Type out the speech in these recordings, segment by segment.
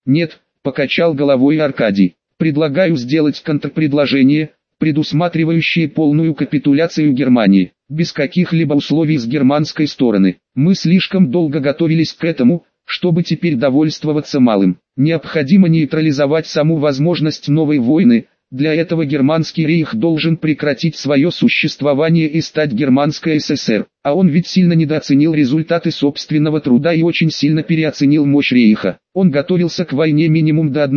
Нет, покачал головой Аркадий. Предлагаю сделать контрпредложение, предусматривающее полную капитуляцию Германии, без каких-либо условий с германской стороны. Мы слишком долго готовились к этому, чтобы теперь довольствоваться малым. Необходимо нейтрализовать саму возможность новой войны. Для этого германский рейх должен прекратить свое существование и стать Германской ССР. А он ведь сильно недооценил результаты собственного труда и очень сильно переоценил мощь рейха. Он готовился к войне минимум до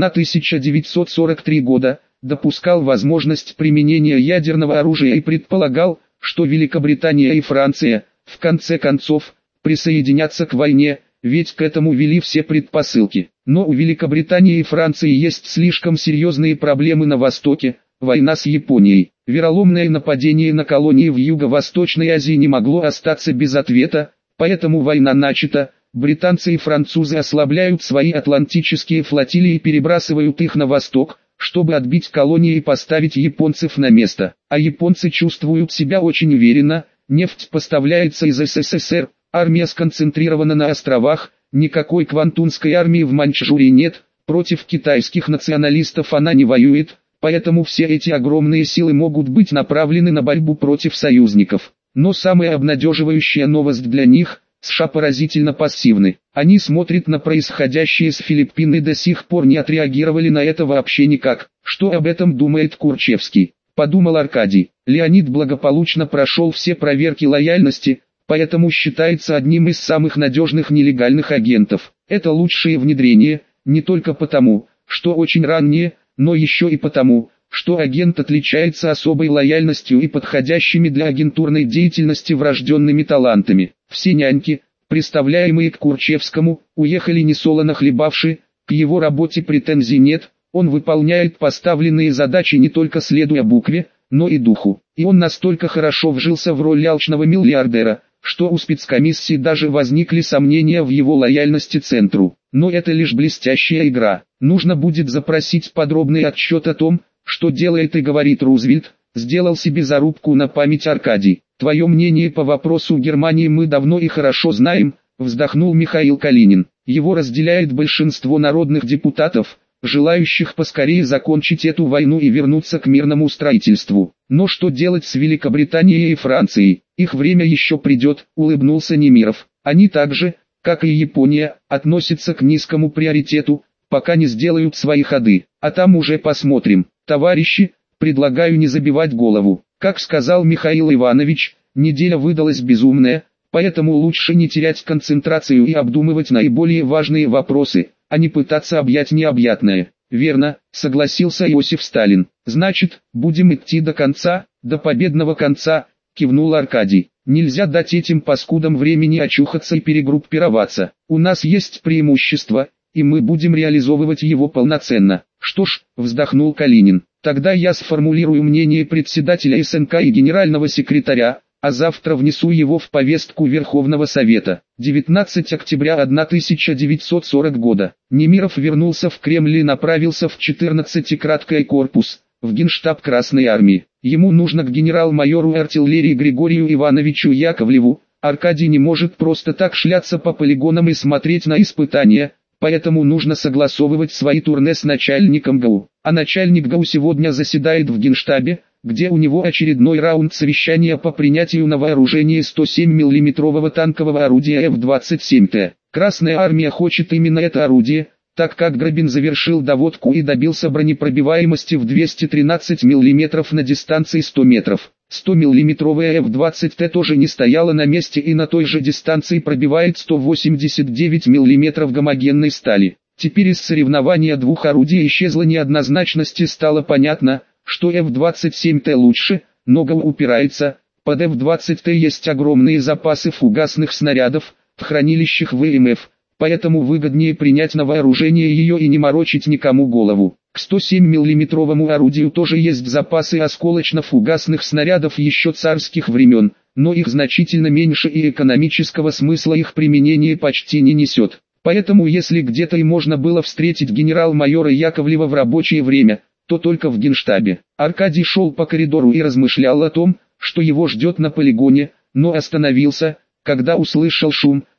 1943 года, допускал возможность применения ядерного оружия и предполагал, что Великобритания и Франция, в конце концов, присоединятся к войне, ведь к этому вели все предпосылки. Но у Великобритании и Франции есть слишком серьезные проблемы на Востоке, война с Японией. Вероломное нападение на колонии в Юго-Восточной Азии не могло остаться без ответа, поэтому война начата. Британцы и французы ослабляют свои атлантические флотилии и перебрасывают их на восток, чтобы отбить колонии и поставить японцев на место. А японцы чувствуют себя очень уверенно, нефть поставляется из СССР, армия сконцентрирована на островах, никакой квантунской армии в Маньчжурии нет, против китайских националистов она не воюет, поэтому все эти огромные силы могут быть направлены на борьбу против союзников. Но самая обнадеживающая новость для них – США поразительно пассивны. Они смотрят на происходящее с Филиппин и до сих пор не отреагировали на это вообще никак. Что об этом думает Курчевский? Подумал Аркадий. Леонид благополучно прошел все проверки лояльности, поэтому считается одним из самых надежных нелегальных агентов. Это лучшее внедрение, не только потому, что очень раннее, но еще и потому, что агент отличается особой лояльностью и подходящими для агентурной деятельности врожденными талантами. Все няньки, представляемые к Курчевскому, уехали несолоно хлебавши, к его работе претензий нет, он выполняет поставленные задачи не только следуя букве, но и духу. И он настолько хорошо вжился в роль алчного миллиардера, что у спецкомиссии даже возникли сомнения в его лояльности центру. Но это лишь блестящая игра. Нужно будет запросить подробный отчет о том, что делает и говорит Рузвельт, сделал себе зарубку на память Аркадий. Твое мнение по вопросу Германии мы давно и хорошо знаем, вздохнул Михаил Калинин. Его разделяет большинство народных депутатов, желающих поскорее закончить эту войну и вернуться к мирному строительству. Но что делать с Великобританией и Францией? Их время еще придет, улыбнулся Немиров. Они также, как и Япония, относятся к низкому приоритету, пока не сделают свои ходы. А там уже посмотрим. Товарищи, предлагаю не забивать голову. Как сказал Михаил Иванович, неделя выдалась безумная, поэтому лучше не терять концентрацию и обдумывать наиболее важные вопросы, а не пытаться объять необъятное. Верно, согласился Иосиф Сталин. Значит, будем идти до конца, до победного конца, кивнул Аркадий. Нельзя дать этим паскудам времени очухаться и перегруппироваться. У нас есть преимущество, и мы будем реализовывать его полноценно. Что ж, вздохнул Калинин, тогда я сформулирую мнение председателя СНК и генерального секретаря, а завтра внесу его в повестку Верховного Совета. 19 октября 1940 года. Немиров вернулся в Кремль и направился в 14-краткий корпус, в Генштаб Красной Армии. Ему нужно к генерал-майору артиллерии Григорию Ивановичу Яковлеву. Аркадий не может просто так шляться по полигонам и смотреть на испытания, поэтому нужно согласовывать свои турне с начальником ГАУ. А начальник ГАУ сегодня заседает в Генштабе, где у него очередной раунд совещания по принятию на вооружение 107 мм танкового орудия F-27Т. Красная армия хочет именно это орудие, так как Грабин завершил доводку и добился бронепробиваемости в 213 мм на дистанции 100 метров. 100 миллиметровая F-20Т тоже не стояла на месте и на той же дистанции пробивает 189 мм гомогенной стали. Теперь из соревнования двух орудий исчезла неоднозначность и стало понятно, что F-27Т лучше, но ГАУ упирается. Под F-20Т есть огромные запасы фугасных снарядов в хранилищах ВМФ, поэтому выгоднее принять на вооружение ее и не морочить никому голову. К 107 миллиметровому орудию тоже есть запасы осколочно-фугасных снарядов еще царских времен, но их значительно меньше и экономического смысла их применение почти не несет. Поэтому если где-то и можно было встретить генерал-майора Яковлева в рабочее время, то только в Генштабе. Аркадий шел по коридору и размышлял о том, что его ждет на полигоне, но остановился, когда услышал шум,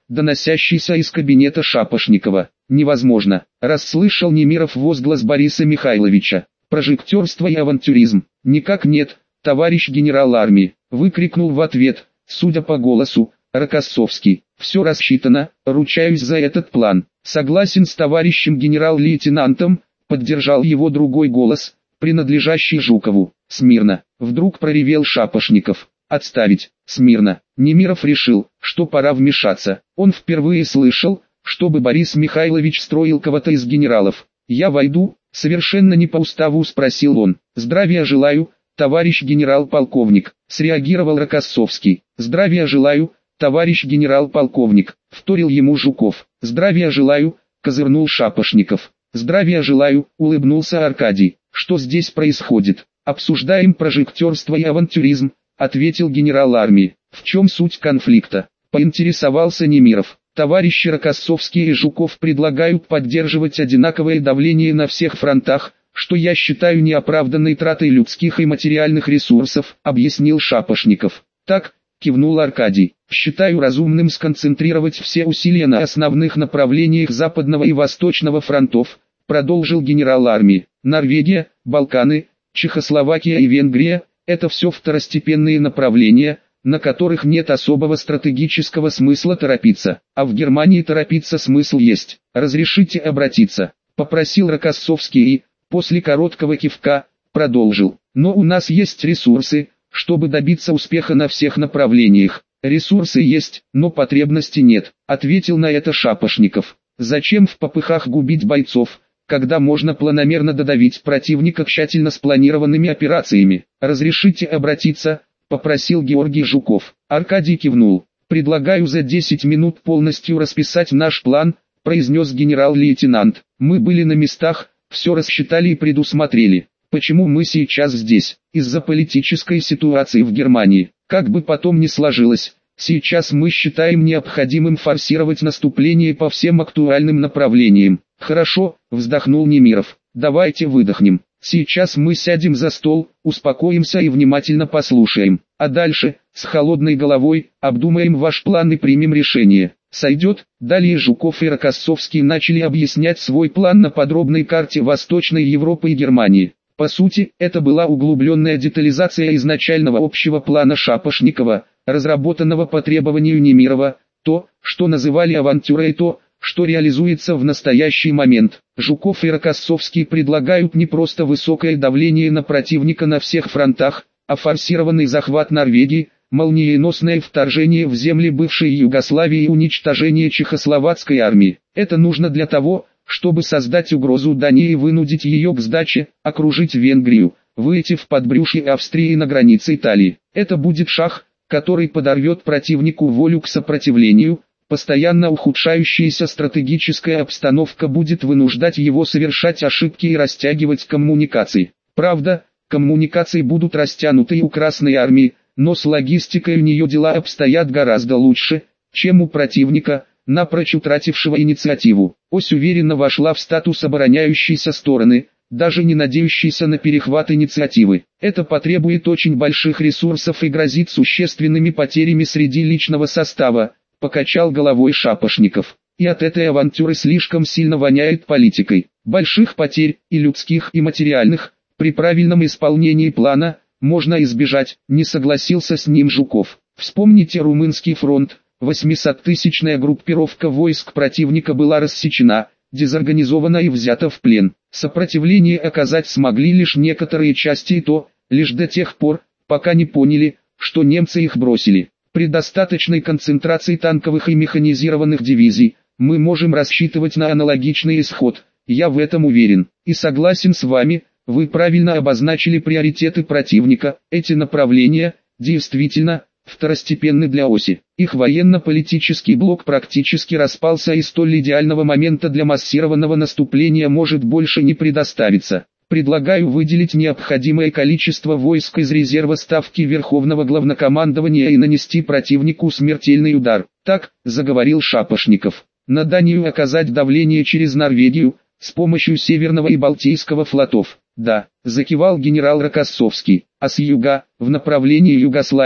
доносящийся из кабинета Шапошникова. «Невозможно», — расслышал Немиров возглас Бориса Михайловича. «Прожектерство и авантюризм». «Никак нет, товарищ генерал армии», — выкрикнул в ответ, судя по голосу, Рокоссовский. «Все рассчитано, ручаюсь за этот план». «Согласен с товарищем генерал-лейтенантом», — поддержал его другой голос, принадлежащий Жукову. «Смирно», — вдруг проревел Шапошников. «Отставить, смирно». Немиров решил, что пора вмешаться. Он впервые слышал, чтобы Борис Михайлович строил кого-то из генералов. «Я войду?» — совершенно не по уставу спросил он. «Здравия желаю, товарищ генерал-полковник», — среагировал Рокоссовский. «Здравия желаю, товарищ генерал-полковник», — вторил ему Жуков. «Здравия желаю», — козырнул Шапошников. «Здравия желаю», — улыбнулся Аркадий. «Что здесь происходит?» «Обсуждаем прожектерство и авантюризм», — ответил генерал армии. «В чем суть конфликта?» — поинтересовался Немиров. «Товарищи Рокоссовский и Жуков предлагают поддерживать одинаковое давление на всех фронтах, что я считаю неоправданной тратой людских и материальных ресурсов», — объяснил Шапошников. «Так», — кивнул Аркадий, — «считаю разумным сконцентрировать все усилия на основных направлениях Западного и Восточного фронтов», — продолжил генерал армии. «Норвегия, Балканы, Чехословакия и Венгрия — это все второстепенные направления, на которых нет особого стратегического смысла торопиться, а в Германии торопиться смысл есть. Разрешите обратиться», — попросил Рокоссовский и, после короткого кивка, продолжил. «Но у нас есть ресурсы, чтобы добиться успеха на всех направлениях». «Ресурсы есть, но потребности нет», — ответил на это Шапошников. «Зачем в попыхах губить бойцов, когда можно планомерно додавить противника тщательно спланированными операциями?» «Разрешите обратиться?» — попросил Георгий Жуков. Аркадий кивнул. «Предлагаю за 10 минут полностью расписать наш план», — произнес генерал-лейтенант. «Мы были на местах, все рассчитали и предусмотрели. Почему мы сейчас здесь? Из-за политической ситуации в Германии. Как бы потом ни сложилось, сейчас мы считаем необходимым форсировать наступление по всем актуальным направлениям». «Хорошо», — вздохнул Немиров. «Давайте выдохнем. Сейчас мы сядем за стол, успокоимся и внимательно послушаем. А дальше, с холодной головой, обдумаем ваш план и примем решение. Сойдет?» Далее Жуков и Рокоссовский начали объяснять свой план на подробной карте Восточной Европы и Германии. По сути, это была углубленная детализация изначального общего плана Шапошникова, разработанного по требованию Немирова, то, что называли авантюрой, и то, что реализуется в настоящий момент. Жуков и Рокоссовский предлагают не просто высокое давление на противника на всех фронтах, а форсированный захват Норвегии, молниеносное вторжение в земли бывшей Югославии и уничтожение чехословацкой армии. Это нужно для того, чтобы создать угрозу Дании и вынудить ее к сдаче, окружить Венгрию, выйти в подбрюшье Австрии на границе Италии. Это будет шаг, который подорвет противнику волю к сопротивлению. Постоянно ухудшающаяся стратегическая обстановка будет вынуждать его совершать ошибки и растягивать коммуникации. Правда, коммуникации будут растянуты и у Красной армии, но с логистикой у нее дела обстоят гораздо лучше, чем у противника, напрочь утратившего инициативу. Ось уверенно вошла в статус обороняющейся стороны, даже не надеющейся на перехват инициативы. Это потребует очень больших ресурсов и грозит существенными потерями среди личного состава, покачал головой Шапошников. И от этой авантюры слишком сильно воняет политикой. Больших потерь, и людских, и материальных, при правильном исполнении плана, можно избежать, не согласился с ним Жуков. Вспомните Румынский фронт. 800-тысячная группировка войск противника была рассечена, дезорганизована и взята в плен. Сопротивление оказать смогли лишь некоторые части, и то, лишь до тех пор, пока не поняли, что немцы их бросили. При достаточной концентрации танковых и механизированных дивизий, мы можем рассчитывать на аналогичный исход, я в этом уверен. И согласен с вами, вы правильно обозначили приоритеты противника, эти направления, действительно, второстепенны для оси. Их военно-политический блок практически распался, и столь идеального момента для массированного наступления может больше не предоставиться. Предлагаю выделить необходимое количество войск из резерва ставки Верховного Главнокомандования и нанести противнику смертельный удар. Так, заговорил Шапошников. На Данию оказать давление через Норвегию, с помощью Северного и Балтийского флотов. Да, закивал генерал Рокоссовский. А с юга, в направлении Югославии,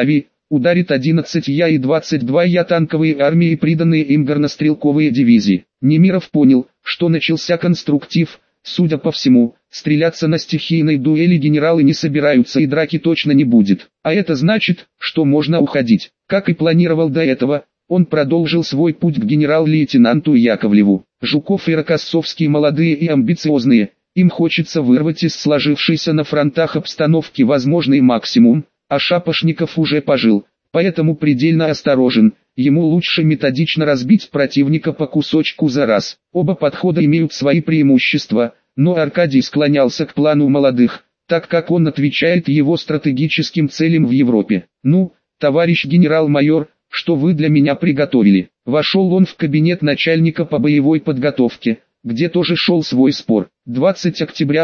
ударит 11Я и 22Я танковые армии и приданные им горнострелковые дивизии. Немиров понял, что начался конструктив. Судя по всему, стреляться на стихийной дуэли генералы не собираются и драки точно не будет. А это значит, что можно уходить. Как и планировал до этого, он продолжил свой путь к генерал-лейтенанту Яковлеву. Жуков и Рокоссовский молодые и амбициозные, им хочется вырвать из сложившейся на фронтах обстановки возможный максимум, а Шапошников уже пожил, поэтому предельно осторожен, ему лучше методично разбить противника по кусочку за раз. Оба подхода имеют свои преимущества, но Аркадий склонялся к плану молодых, так как он отвечает его стратегическим целям в Европе. «Ну, товарищ генерал-майор, что вы для меня приготовили?» Вошел он в кабинет начальника по боевой подготовке, где тоже шел свой спор. 20 октября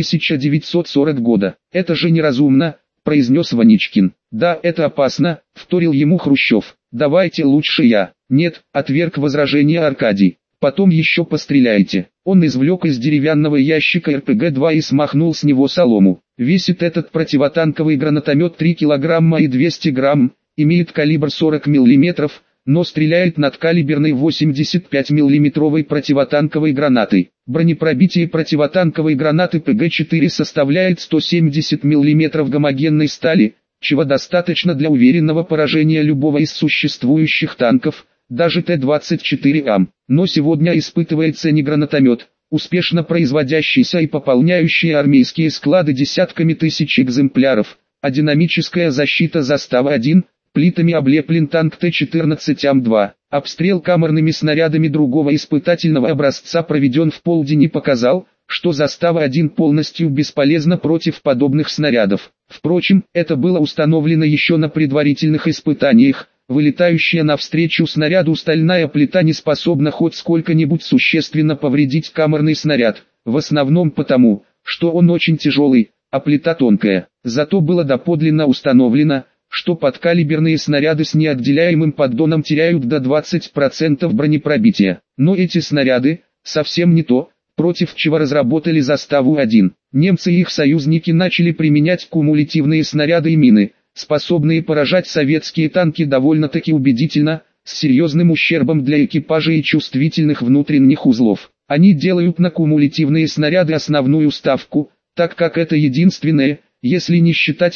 1940 года. «Это же неразумно», — произнес Ваничкин. «Да, это опасно», — вторил ему Хрущев. «Давайте лучше я». «Нет», — отверг возражение Аркадий. «Потом еще постреляйте». Он извлек из деревянного ящика РПГ-2 и смахнул с него солому. Весит этот противотанковый гранатомет 3 килограмма и 200 грамм, имеет калибр 40 миллиметров, но стреляет надкалиберной 85 миллиметровой противотанковой гранатой. Бронепробитие противотанковой гранаты ПГ-4 составляет 170 мм гомогенной стали, чего достаточно для уверенного поражения любого из существующих танков, даже Т-24Ам. Но сегодня испытывается не гранатомет, успешно производящийся и пополняющий армейские склады десятками тысяч экземпляров, а динамическая защита заставы-1, плитами облеплен танк Т-14Ам-2. Обстрел камерными снарядами другого испытательного образца проведен в полдень и показал, что застава-1 полностью бесполезна против подобных снарядов. Впрочем, это было установлено еще на предварительных испытаниях. Вылетающая навстречу снаряду стальная плита не способна хоть сколько-нибудь существенно повредить камерный снаряд, в основном потому, что он очень тяжелый, а плита тонкая. Зато было доподлинно установлено, что подкалиберные снаряды с неотделяемым поддоном теряют до 20% бронепробития. Но эти снаряды совсем не то, против чего разработали заставу-1. Немцы и их союзники начали применять кумулятивные снаряды и мины, способные поражать советские танки довольно-таки убедительно, с серьезным ущербом для экипажа и чувствительных внутренних узлов. Они делают на кумулятивные снаряды основную ставку, так как это единственное, если не считать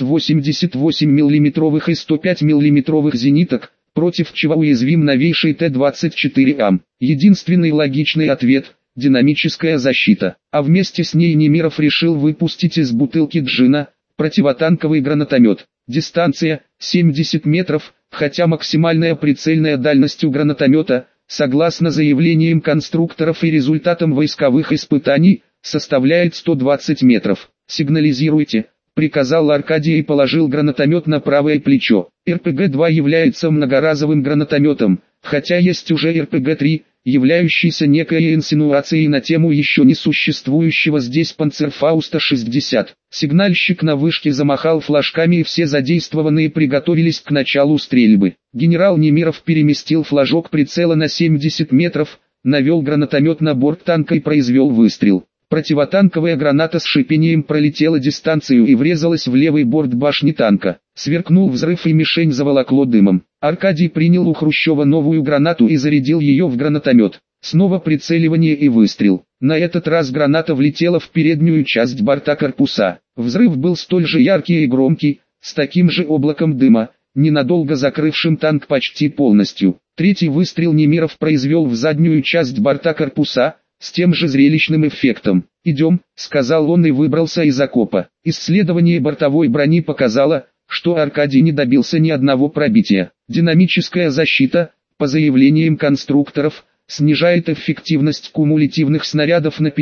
88 мм и 105 мм зениток, против чего уязвим новейший Т-24Ам. Единственный логичный ответ – динамическая защита. А вместе с ней Немиров решил выпустить из бутылки джина противотанковый гранатомет. Дистанция – 70 метров, хотя максимальная прицельная дальность у гранатомета, согласно заявлениям конструкторов и результатам войсковых испытаний, составляет 120 метров. «Сигнализируйте», — приказал Аркадий и положил гранатомет на правое плечо. РПГ-2 является многоразовым гранатометом, хотя есть уже РПГ-3, являющийся некой инсинуацией на тему еще не существующего здесь Панцерфауста-60. Сигнальщик на вышке замахал флажками и все задействованные приготовились к началу стрельбы. Генерал Немиров переместил флажок прицела на 70 метров, навел гранатомет на борт танка и произвел выстрел. Противотанковая граната с шипением пролетела дистанцию и врезалась в левый борт башни танка. Сверкнул взрыв и мишень заволокло дымом. Аркадий принял у Хрущева новую гранату и зарядил ее в гранатомет. Снова прицеливание и выстрел. На этот раз граната влетела в переднюю часть борта корпуса. Взрыв был столь же яркий и громкий, с таким же облаком дыма, ненадолго закрывшим танк почти полностью. Третий выстрел Немиров произвел в заднюю часть борта корпуса, с тем же зрелищным эффектом. «Идем», — сказал он и выбрался из окопа. Исследование бортовой брони показало, что Аркадий не добился ни одного пробития. Динамическая защита, по заявлениям конструкторов, снижает эффективность кумулятивных снарядов на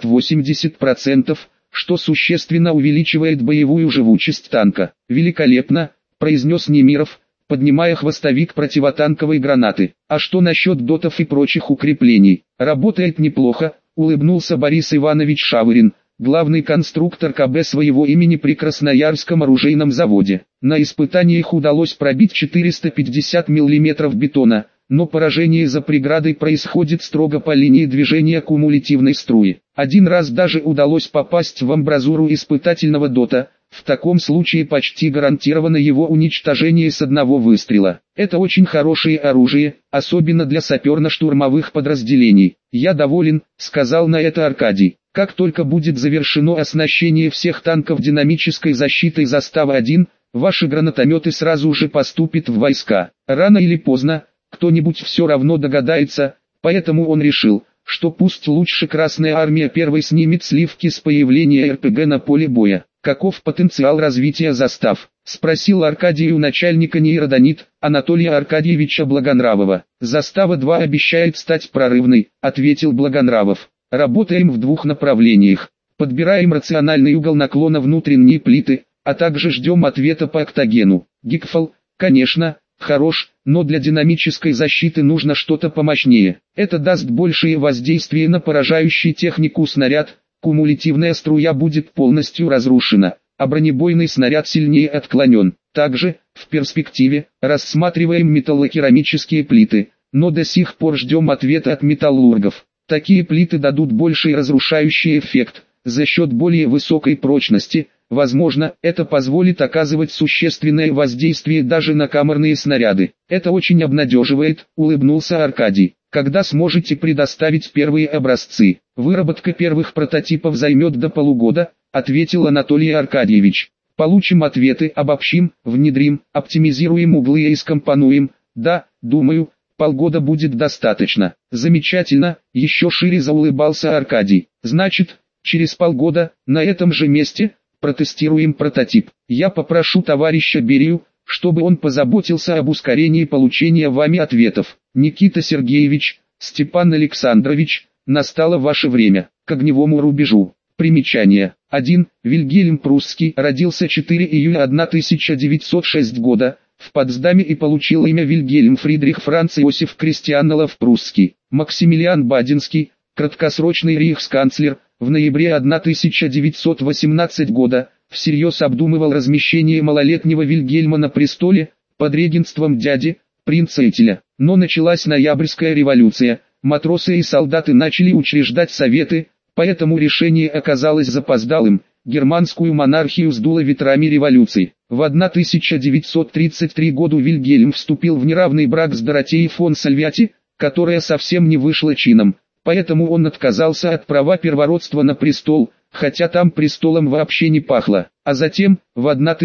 50-80%, что существенно увеличивает боевую живучесть танка. «Великолепно», — произнес Немиров, поднимая хвостовик противотанковой гранаты. «А что насчет дотов и прочих укреплений?» «Работает неплохо», — улыбнулся Борис Иванович Шавырин, главный конструктор КБ своего имени при Красноярском оружейном заводе. На испытаниях удалось пробить 450 мм бетона, но поражение за преградой происходит строго по линии движения кумулятивной струи. Один раз даже удалось попасть в амбразуру испытательного дота, В таком случае почти гарантировано его уничтожение с одного выстрела. Это очень хорошее оружие, особенно для саперно-штурмовых подразделений. «Я доволен», — сказал на это Аркадий. «Как только будет завершено оснащение всех танков динамической защитой заставы 1, ваши гранатометы сразу же поступят в войска. Рано или поздно, кто-нибудь все равно догадается, поэтому он решил, что пусть лучше Красная Армия первой снимет сливки с появления РПГ на поле боя». «Каков потенциал развития застав?» — спросил Аркадий у начальника нейродонит Анатолия Аркадьевича Благонравова. «Застава 2 обещает стать прорывной», — ответил Благонравов. «Работаем в 2 направлениях. Подбираем рациональный угол наклона внутренней плиты, а также ждем ответа по октагену. Гикфал, конечно, хорош, но для динамической защиты нужно что-то помощнее. Это даст большее воздействие на поражающий технику снаряд, кумулятивная струя будет полностью разрушена, а бронебойный снаряд сильнее отклонен. Также, в перспективе, рассматриваем металлокерамические плиты, но до сих пор ждем ответа от металлургов. Такие плиты дадут больший разрушающий эффект, за счет более высокой прочности. Возможно, это позволит оказывать существенное воздействие даже на камерные снаряды. Это очень обнадеживает, улыбнулся Аркадий. Когда сможете предоставить первые образцы? Выработка первых прототипов займет до полугода, ответил Анатолий Аркадьевич. Получим ответы, обобщим, внедрим, оптимизируем углы и скомпонуем. Да, думаю, полгода будет достаточно. Замечательно, еще шире заулыбался Аркадий. Значит, через полгода, на этом же месте, протестируем прототип. Я попрошу товарища Берию, чтобы он позаботился об ускорении получения вами ответов. Никита Сергеевич, Степан Александрович, настало ваше время, к огневому рубежу. Примечание. 1. Вильгельм Прусский родился 4 июля 1906 года, в Потсдаме и получил имя Вильгельм Фридрих Франц Иосиф Кристианолов Прусский. Максимилиан Баденский, краткосрочный рейхсканцлер, в ноябре 1918 года, всерьез обдумывал размещение малолетнего Вильгельма на престоле, под регентством дяди, принца Этеля. Но началась ноябрьская революция, матросы и солдаты начали учреждать советы, поэтому решение оказалось запоздалым, германскую монархию сдуло ветрами революции. В 1933 году Вильгельм вступил в неравный брак с Доротеей фон Сальвати, которая совсем не вышла чином, поэтому он отказался от права первородства на престол, хотя там престолом вообще не пахло. А затем, в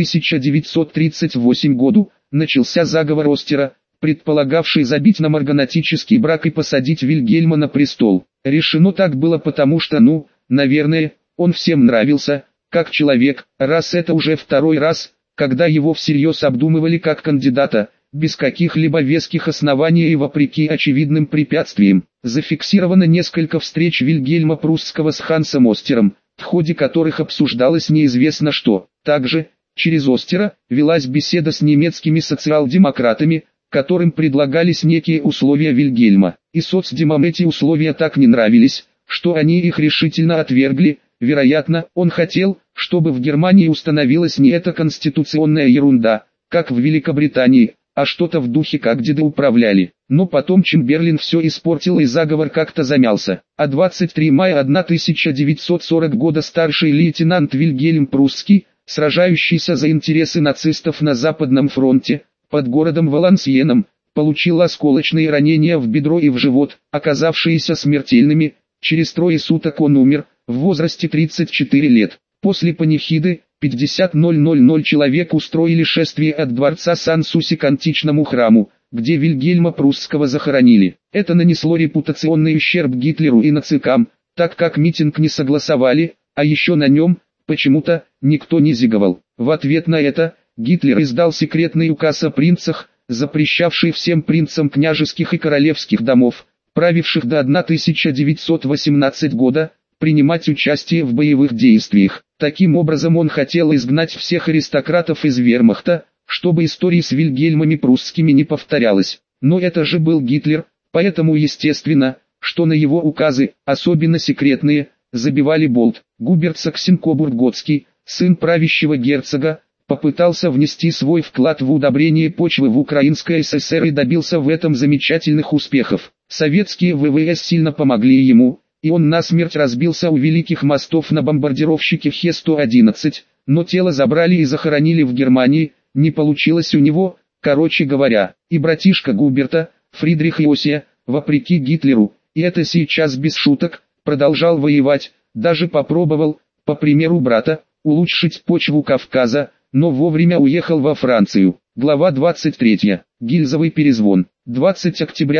1938 году, начался заговор Остера, предполагавший забить на марганатический брак и посадить Вильгельма на престол. Решено так было потому что, наверное, он всем нравился, как человек, раз это уже второй раз, когда его всерьез обдумывали как кандидата, без каких-либо веских оснований и вопреки очевидным препятствиям. Зафиксировано несколько встреч Вильгельма Прусского с Хансом Остером, в ходе которых обсуждалось неизвестно что. Также, через Остера, велась беседа с немецкими социал-демократами, которым предлагались некие условия Вильгельма. И соцдемам эти условия так не нравились, что они их решительно отвергли. Вероятно, он хотел, чтобы в Германии установилась не эта конституционная ерунда, как в Великобритании, а что-то в духе как деды управляли. Но потом Чемберлен все испортил и заговор как-то замялся. А 23 мая 1940 года старший лейтенант Вильгельм Прусский, сражающийся за интересы нацистов на Западном фронте, под городом Валансиеном, получил осколочные ранения в бедро и в живот, оказавшиеся смертельными. Через 3 суток он умер, в возрасте 34 лет. После панихиды, 50,000 человек устроили шествие от дворца Сан-Суси к античному храму, где Вильгельма Прусского захоронили. Это нанесло репутационный ущерб Гитлеру и нацикам, так как митинг не согласовали, а еще на нем, почему-то, никто не зиговал. В ответ на это, Гитлер издал секретный указ о принцах, запрещавший всем принцам княжеских и королевских домов, правивших до 1918 года, принимать участие в боевых действиях. Таким образом он хотел изгнать всех аристократов из вермахта, чтобы истории с Вильгельмами Прусскими не повторялась. Но это же был Гитлер, поэтому естественно, что на его указы, особенно секретные, забивали болт. Губерт Саксен-Кобург-Готский, сын правящего герцога, попытался внести свой вклад в удобрение почвы в Украинской ССР и добился в этом замечательных успехов. Советские ВВС сильно помогли ему, и он насмерть разбился у Великих мостов на бомбардировщике Хе-111, но тело забрали и захоронили в Германии, не получилось у него, короче говоря, и братишка Губерта, Фридрих Иосия, вопреки Гитлеру, и это сейчас без шуток, продолжал воевать, даже попробовал, по примеру брата, улучшить почву Кавказа, но вовремя уехал во Францию. Глава 23. Гильзовый перезвон. 20 октября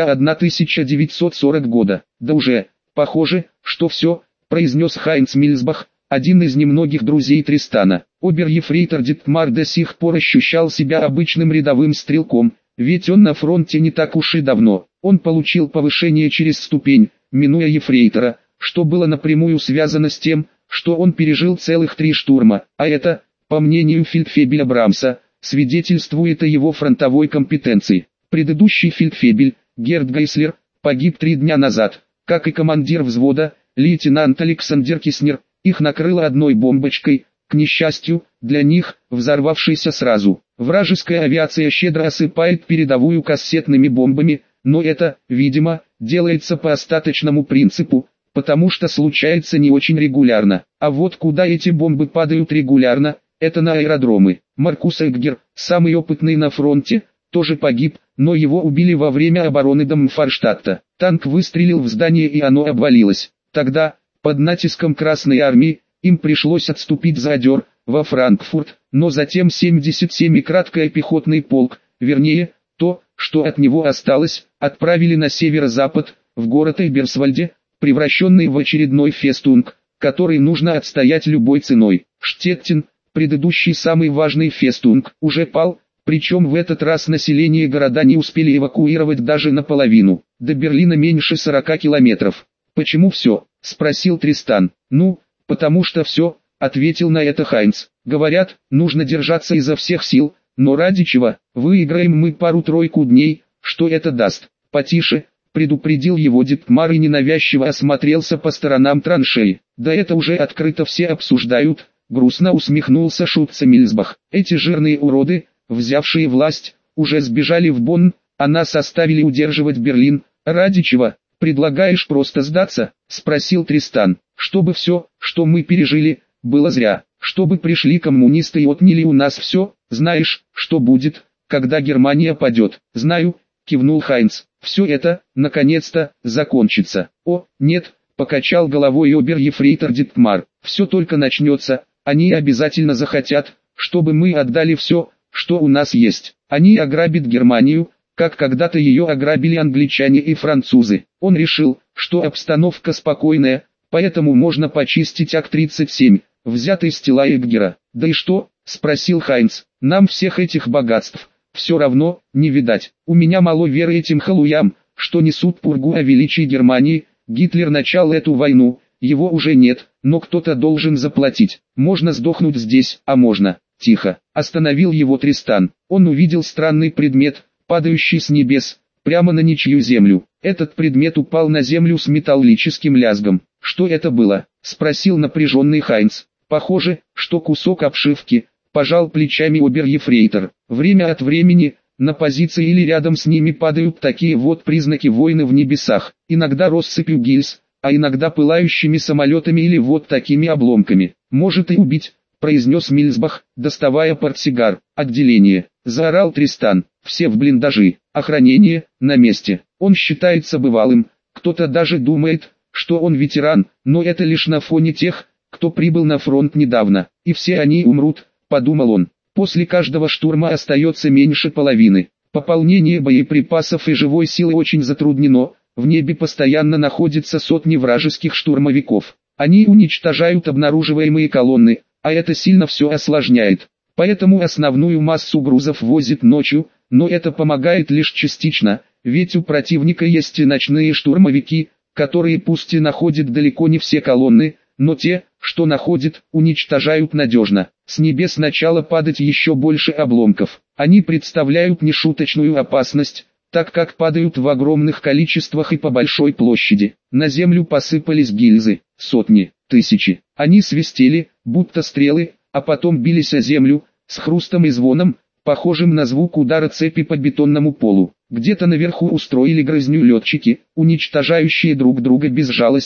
1940 года. Да уже, похоже, что все, произнес Хайнц Мильсбах, один из немногих друзей Тристана. Обер-ефрейтор Диттмар до сих пор ощущал себя обычным рядовым стрелком, ведь он на фронте не так уж и давно. Он получил повышение через ступень, минуя ефрейтора, что было напрямую связано с тем, что он пережил целых 3 штурма, а это, по мнению фельдфебеля Брамса, свидетельствует о его фронтовой компетенции. Предыдущий фельдфебель, Герд Гейслер, погиб 3 дня назад, как и командир взвода, лейтенант Александр Киснер. Их накрыло одной бомбочкой, к несчастью, для них, взорвавшейся сразу. Вражеская авиация щедро осыпает передовую кассетными бомбами, но это, видимо, делается по остаточному принципу, потому что случается не очень регулярно. А вот куда эти бомбы падают регулярно, это на аэродромы. Маркус Эггер, самый опытный на фронте, тоже погиб, но его убили во время обороны Даммфорштадта. Танк выстрелил в здание и оно обвалилось. Тогда, под натиском Красной Армии, им пришлось отступить за Одер, во Франкфурт, но затем 77-й краткий пехотный полк, вернее, то, что от него осталось, отправили на северо-запад, в город Эйберсвальде, превращенный в очередной фестунг, который нужно отстоять любой ценой. Штеттин, предыдущий самый важный фестунг, уже пал, причем в этот раз население города не успели эвакуировать даже наполовину. До Берлина меньше 40 километров. «Почему все?» – спросил Тристан. «Ну, потому что все», – ответил на это Хайнц. «Говорят, нужно держаться изо всех сил, но ради чего? Выиграем мы пару-тройку дней, что это даст?» «Потише», – предупредил его Диттмар и ненавязчиво осмотрелся по сторонам траншеи. «Да это уже открыто все обсуждают», – грустно усмехнулся Шутце Мильсбах. «Эти жирные уроды, взявшие власть, уже сбежали в Бонн, а нас оставили удерживать Берлин. Ради чего? «Предлагаешь просто сдаться?» – спросил Тристан. «Чтобы все, что мы пережили, было зря. Чтобы пришли коммунисты и отняли у нас все. Знаешь, что будет, когда Германия падет?» «Знаю», – кивнул Хайнц. «Все это, наконец-то, закончится». «О, нет», – покачал головой обер-ефрейтор Диттмар. «Все только начнется. Они обязательно захотят, чтобы мы отдали все, что у нас есть. Они ограбят Германию, как когда-то ее ограбили англичане и французы». Он решил, что обстановка спокойная, поэтому можно почистить Ак-37, взятый с тела Эггера. «Да и что?» – спросил Хайнц. «Нам всех этих богатств все равно не видать. У меня мало веры этим халуям, что несут пургу о величии Германии. Гитлер начал эту войну, его уже нет, но кто-то должен заплатить. Можно сдохнуть здесь, а можно...» «Тихо!» – остановил его Тристан. Он увидел странный предмет, падающий с небес, прямо на ничью землю. Этот предмет упал на землю с металлическим лязгом. «Что это было?» – спросил напряженный Хайнц. «Похоже, что кусок обшивки», – пожал плечами обер-ефрейтор. «Время от времени, на позиции или рядом с ними падают такие вот признаки войны в небесах, иногда россыпью гильз, а иногда пылающими самолетами или вот такими обломками. Может и убить», – произнес Мильсбах, доставая портсигар. «Отделение», – заорал Тристан. «Все в блиндажи, охранение, на месте». Он считается бывалым, кто-то даже думает, что он ветеран, но это лишь на фоне тех, кто прибыл на фронт недавно, и все они умрут, подумал он. После каждого штурма остается меньше половины. Пополнение боеприпасов и живой силы очень затруднено, в небе постоянно находятся сотни вражеских штурмовиков. Они уничтожают обнаруживаемые колонны, а это сильно все осложняет. Поэтому основную массу грузов возят ночью, но это помогает лишь частично, ведь у противника есть и ночные штурмовики, которые пусть и находят далеко не все колонны, но те, что находят, уничтожают надежно. С небес начало падать еще больше обломков. Они представляют нешуточную опасность, так как падают в огромных количествах и по большой площади. На землю посыпались гильзы, сотни, тысячи. Они свистели, будто стрелы, а потом бились о землю, с хрустом и звоном, похожим на звук удара цепи по бетонному полу. Где-то наверху устроили грызню летчики, уничтожающие друг друга без жалости,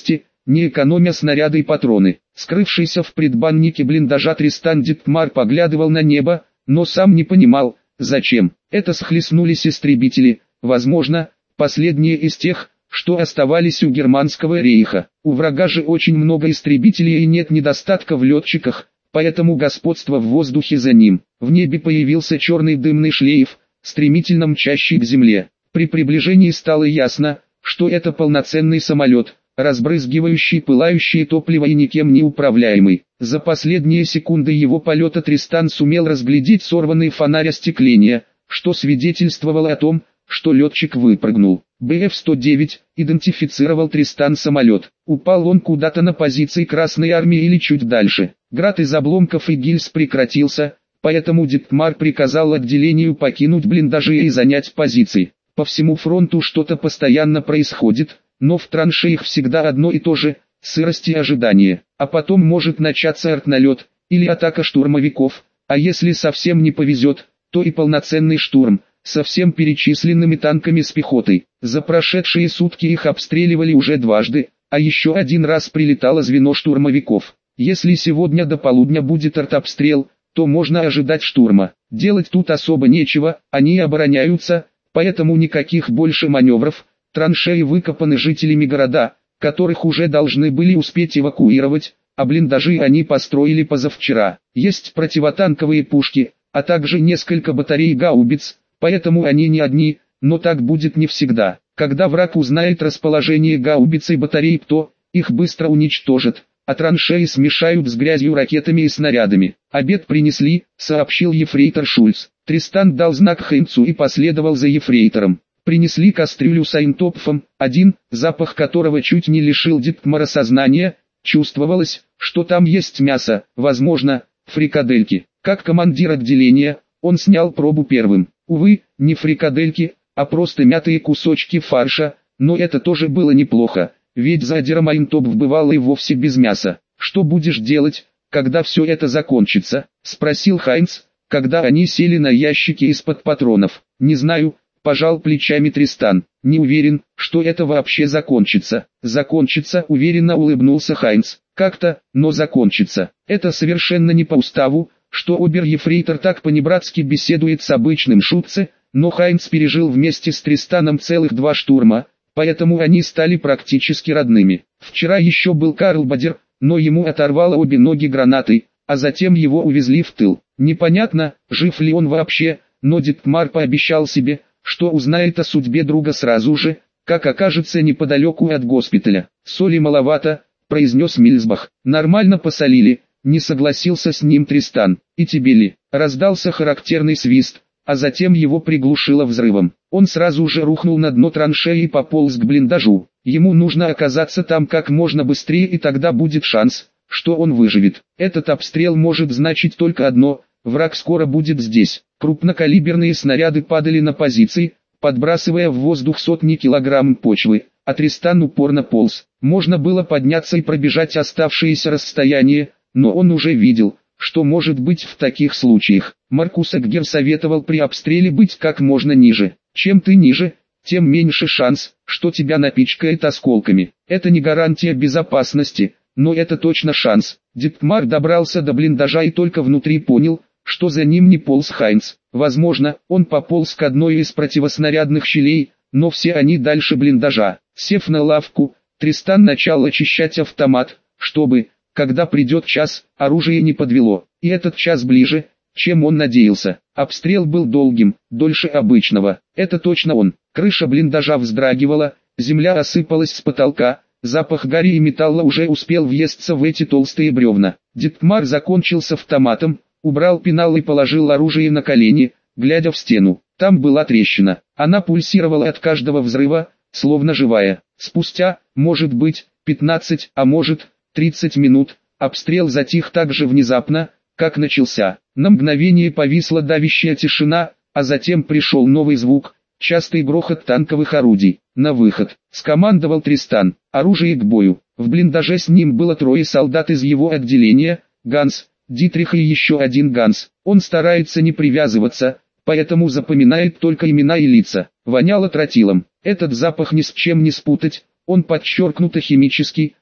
не экономя снаряды и патроны. Скрывшийся в предбаннике блиндажа Тристан Диттмар поглядывал на небо, но сам не понимал, зачем. Это схлестнулись истребители, возможно, последние из тех, что оставались у германского рейха. У врага же очень много истребителей и нет недостатка в летчиках, поэтому господство в воздухе за ним. В небе появился черный дымный шлейф, стремительно мчащий к земле. При приближении стало ясно, что это полноценный самолет, разбрызгивающий пылающее топливо и никем не управляемый. За последние секунды его полета Тристан сумел разглядеть сорванный фонарь остекления, что свидетельствовало о том, что летчик выпрыгнул. БФ-109 идентифицировал Тристан самолет. Упал он куда-то на позиции Красной Армии или чуть дальше. Град из обломков и гильз прекратился, поэтому Диттмар приказал отделению покинуть блиндажи и занять позиции. По всему фронту что-то постоянно происходит, но в траншеях всегда одно и то же – сырость и ожидание. А потом может начаться артналет, или атака штурмовиков, а если совсем не повезет, то и полноценный штурм, со всем перечисленными танками с пехотой. За прошедшие сутки их обстреливали уже дважды, а еще один раз прилетало звено штурмовиков. Если сегодня до полудня будет артобстрел, то можно ожидать штурма. Делать тут особо нечего, они обороняются, поэтому никаких больше маневров. Траншеи выкопаны жителями города, которых уже должны были успеть эвакуировать, а блиндажи они построили позавчера. Есть противотанковые пушки, а также несколько батарей гаубиц, поэтому они не одни, но так будет не всегда. Когда враг узнает расположение гаубиц и батарей ПТО, их быстро уничтожат, а траншеи смешают с грязью ракетами и снарядами. «Обед принесли», — сообщил ефрейтор Шульц. Тристан дал знак Хейнцу и последовал за ефрейтором. Принесли кастрюлю с айнтопфом, запах которого чуть не лишил Диттмара сознания. Чувствовалось, что там есть мясо, возможно, фрикадельки. Как командир отделения, он снял пробу первым. Увы, не фрикадельки, а просто мятые кусочки фарша, но это тоже было неплохо, ведь задером айнтопф бывало и вовсе без мяса. «Что будешь делать, когда все это закончится?» — спросил Хайнц, когда они сели на ящики из-под патронов. «Не знаю», — пожал плечами Тристан. «Не уверен, что это вообще закончится». «Закончится», — уверенно улыбнулся Хайнц. «Как-то, но закончится. Это совершенно не по уставу, что обер-ефрейтор так понебратски беседует с обычным шутце, но Хайнц пережил вместе с Тристаном целых 2 штурма, поэтому они стали практически родными. Вчера еще был Карл Бадер, но ему оторвало обе ноги гранатой, а затем его увезли в тыл. Непонятно, жив ли он вообще, но Диттмар пообещал себе, что узнает о судьбе друга сразу же, как окажется неподалеку от госпиталя. «Соли маловато», — произнес Мильсбах. «Нормально посолили», — не согласился с ним Тристан. «И тебе ли?» — раздался характерный свист, а затем его приглушило взрывом. Он сразу же рухнул на дно траншеи и пополз к блиндажу. Ему нужно оказаться там как можно быстрее, и тогда будет шанс, что он выживет. Этот обстрел может значить только одно: враг скоро будет здесь. Крупнокалиберные снаряды падали на позиции, подбрасывая в воздух сотни килограмм почвы, а Тристан упорно полз. Можно было подняться и пробежать оставшееся расстояние, но он уже видел, что может быть в таких случаях. Маркус Эггер советовал при обстреле быть как можно ниже. Чем ты ниже, тем меньше шанс, что тебя напичкает осколками. Это не гарантия безопасности, но это точно шанс. Диттмар добрался до блиндажа и только внутри понял, что за ним не полз Хайнц. Возможно, он пополз к одной из противоснарядных щелей, но все они дальше блиндажа. Сев на лавку, Тристан начал очищать автомат, чтобы, когда придет час, оружие не подвело. И этот час ближе, чем он надеялся. Обстрел был долгим, дольше обычного. Это точно он. Крыша блиндажа вздрагивала, земля осыпалась с потолка, запах гари и металла уже успел въесться в эти толстые бревна. Диттмар закончил с автоматом, убрал пенал и положил оружие на колени, глядя в стену. Там была трещина. Она пульсировала от каждого взрыва, словно живая. Спустя, может быть, 15, а может, 30 минут, обстрел затих так же внезапно, как начался. На мгновение повисла давящая тишина, а затем пришел новый звук, частый грохот танковых орудий. «На выход!» — скомандовал Тристан. «Оружие к бою!» В блиндаже с ним было 3 солдат из его отделения: Ганс, Дитрих и еще один Ганс. Он старается не привязываться, поэтому запоминает только имена и лица. Воняло тротилом. Этот запах ни с чем не спутать, он подчеркнуто химический,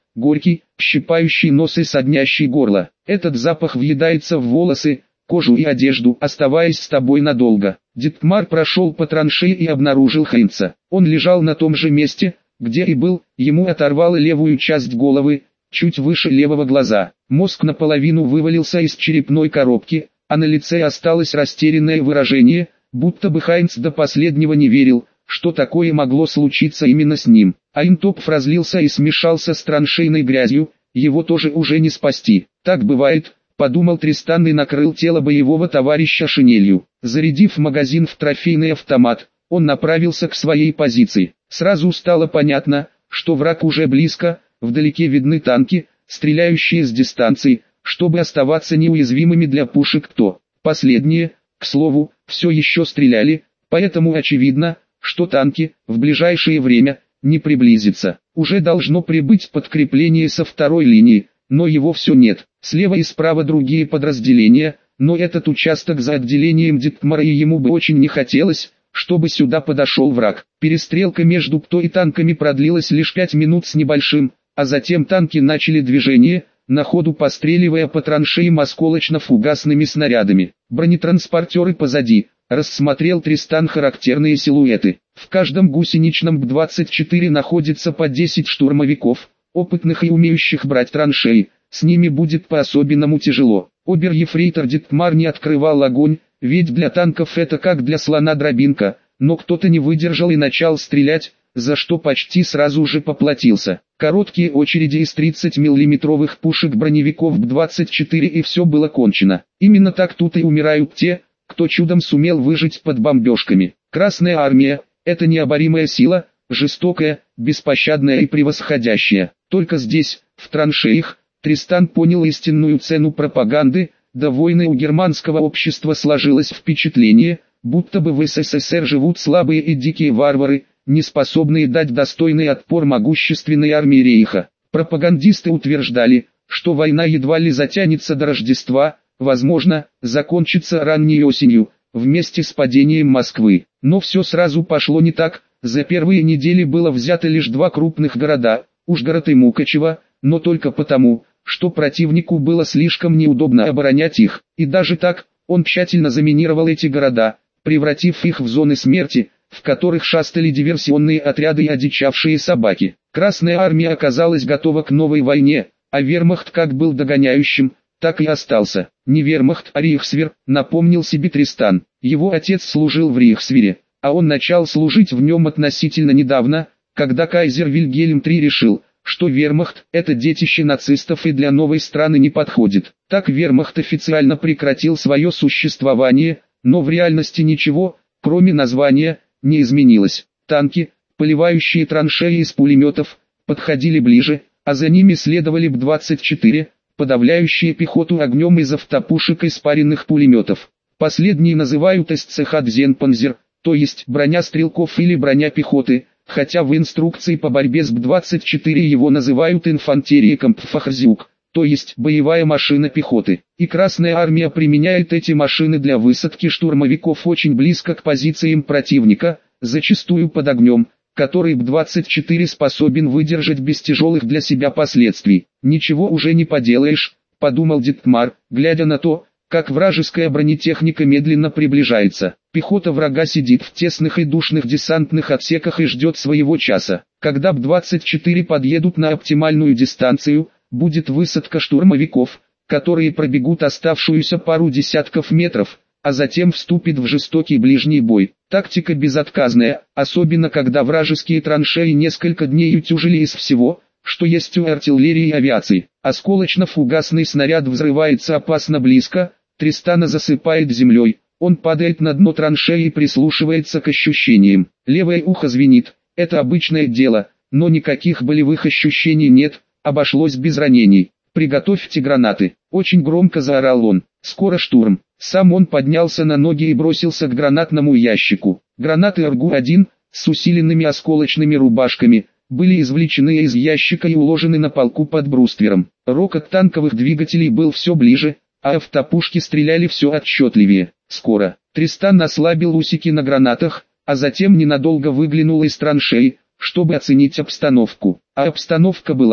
горький, щипающий нос и соднящий горло. Этот запах въедается в волосы, кожу и одежду, оставаясь с тобой надолго. Диттмар прошел по траншеи и обнаружил Хайнца. Он лежал на том же месте, где и был, ему оторвало левую часть головы, чуть выше левого глаза. Мозг наполовину вывалился из черепной коробки, а на лице осталось растерянное выражение, будто бы Хайнц до последнего не верил, что такое могло случиться именно с ним. Айнтопф разлился и смешался с траншейной грязью, его тоже уже не спасти. Так бывает, подумал Тристан и накрыл тело боевого товарища шинелью. Зарядив магазин в трофейный автомат, он направился к своей позиции. Сразу стало понятно, что враг уже близко, вдалеке видны танки, стреляющие с дистанции, чтобы оставаться неуязвимыми для пушек то. Последние, к слову, все еще стреляли, поэтому очевидно, что танки, в ближайшее время, не приблизятся. Уже должно прибыть подкрепление со второй линии, но его все нет. Слева и справа другие подразделения, но этот участок за отделением Диттмара, и ему бы очень не хотелось, чтобы сюда подошел враг. Перестрелка между ПТО и танками продлилась лишь 5 минут с небольшим, а затем танки начали движение, на ходу постреливая по траншеям осколочно-фугасными снарядами. Бронетранспортеры позади. Рассмотрел Тристан характерные силуэты. В каждом гусеничном Б-24 находится по 10 штурмовиков, опытных и умеющих брать траншеи. С ними будет по-особенному тяжело. Обер-ефрейтор Диттмар не открывал огонь, ведь для танков это как для слона дробинка, но кто-то не выдержал и начал стрелять, за что почти сразу же поплатился. Короткие очереди из 30 миллиметровых пушек броневиков Б-24, и все было кончено. Именно так тут и умирают те, кто чудом сумел выжить под бомбежками. Красная армия – это необоримая сила, жестокая, беспощадная и превосходящая. Только здесь, в траншеях, Тристан понял истинную цену пропаганды. До войны у германского общества сложилось впечатление, будто бы в СССР живут слабые и дикие варвары, не способные дать достойный отпор могущественной армии Рейха. Пропагандисты утверждали, что война едва ли затянется до Рождества, возможно, закончится ранней осенью, вместе с падением Москвы. Но все сразу пошло не так. За первые недели было взято лишь 2 крупных города, Ужгород и Мукачево, но только потому, что противнику было слишком неудобно оборонять их. И даже так, он тщательно заминировал эти города, превратив их в зоны смерти, в которых шастали диверсионные отряды и одичавшие собаки. Красная армия оказалась готова к новой войне, а вермахт как был догоняющим, так и остался. Не вермахт, а рейхсвер, напомнил себе Тристан. Его отец служил в рейхсвере, а он начал служить в нем относительно недавно, когда кайзер Вильгельм III решил, что вермахт – это детище нацистов и для новой страны не подходит. Так вермахт официально прекратил свое существование, но в реальности ничего, кроме названия, не изменилось. Танки, поливающие траншеи из пулеметов, подходили ближе, а за ними следовали Б-24, подавляющие пехоту огнем из автопушек и спаренных пулеметов. Последние называют СЦХ-Дзенпанзер, то есть броня стрелков или броня пехоты, хотя в инструкции по борьбе с Б-24 его называют инфантерия-кампфахзюк, то есть боевая машина пехоты. И Красная армия применяет эти машины для высадки штурмовиков очень близко к позициям противника, зачастую под огнем, который Б-24 способен выдержать без тяжелых для себя последствий. «Ничего уже не поделаешь», — подумал Диттмар, глядя на то, как вражеская бронетехника медленно приближается. Пехота врага сидит в тесных и душных десантных отсеках и ждет своего часа. Когда Б-24 подъедут на оптимальную дистанцию, будет высадка штурмовиков, которые пробегут оставшуюся пару десятков метров, а затем вступит в жестокий ближний бой. Тактика безотказная, особенно когда вражеские траншеи несколько дней утюжили из всего, что есть у артиллерии и авиации. Осколочно-фугасный снаряд взрывается опасно близко, Тристана засыпает землей, он падает на дно траншеи и прислушивается к ощущениям. Левое ухо звенит, это обычное дело, но никаких болевых ощущений нет, обошлось без ранений. «Приготовьте гранаты», — очень громко заорал он. «Скоро штурм». Сам он поднялся на ноги и бросился к гранатному ящику. Гранаты РГУ-1, с усиленными осколочными рубашками, были извлечены из ящика и уложены на полку под бруствером. Рокот танковых двигателей был все ближе, а автопушки стреляли все отчетливее. Скоро. Тристан ослабил усики на гранатах, а затем ненадолго выглянул из траншей, чтобы оценить обстановку. А обстановка была,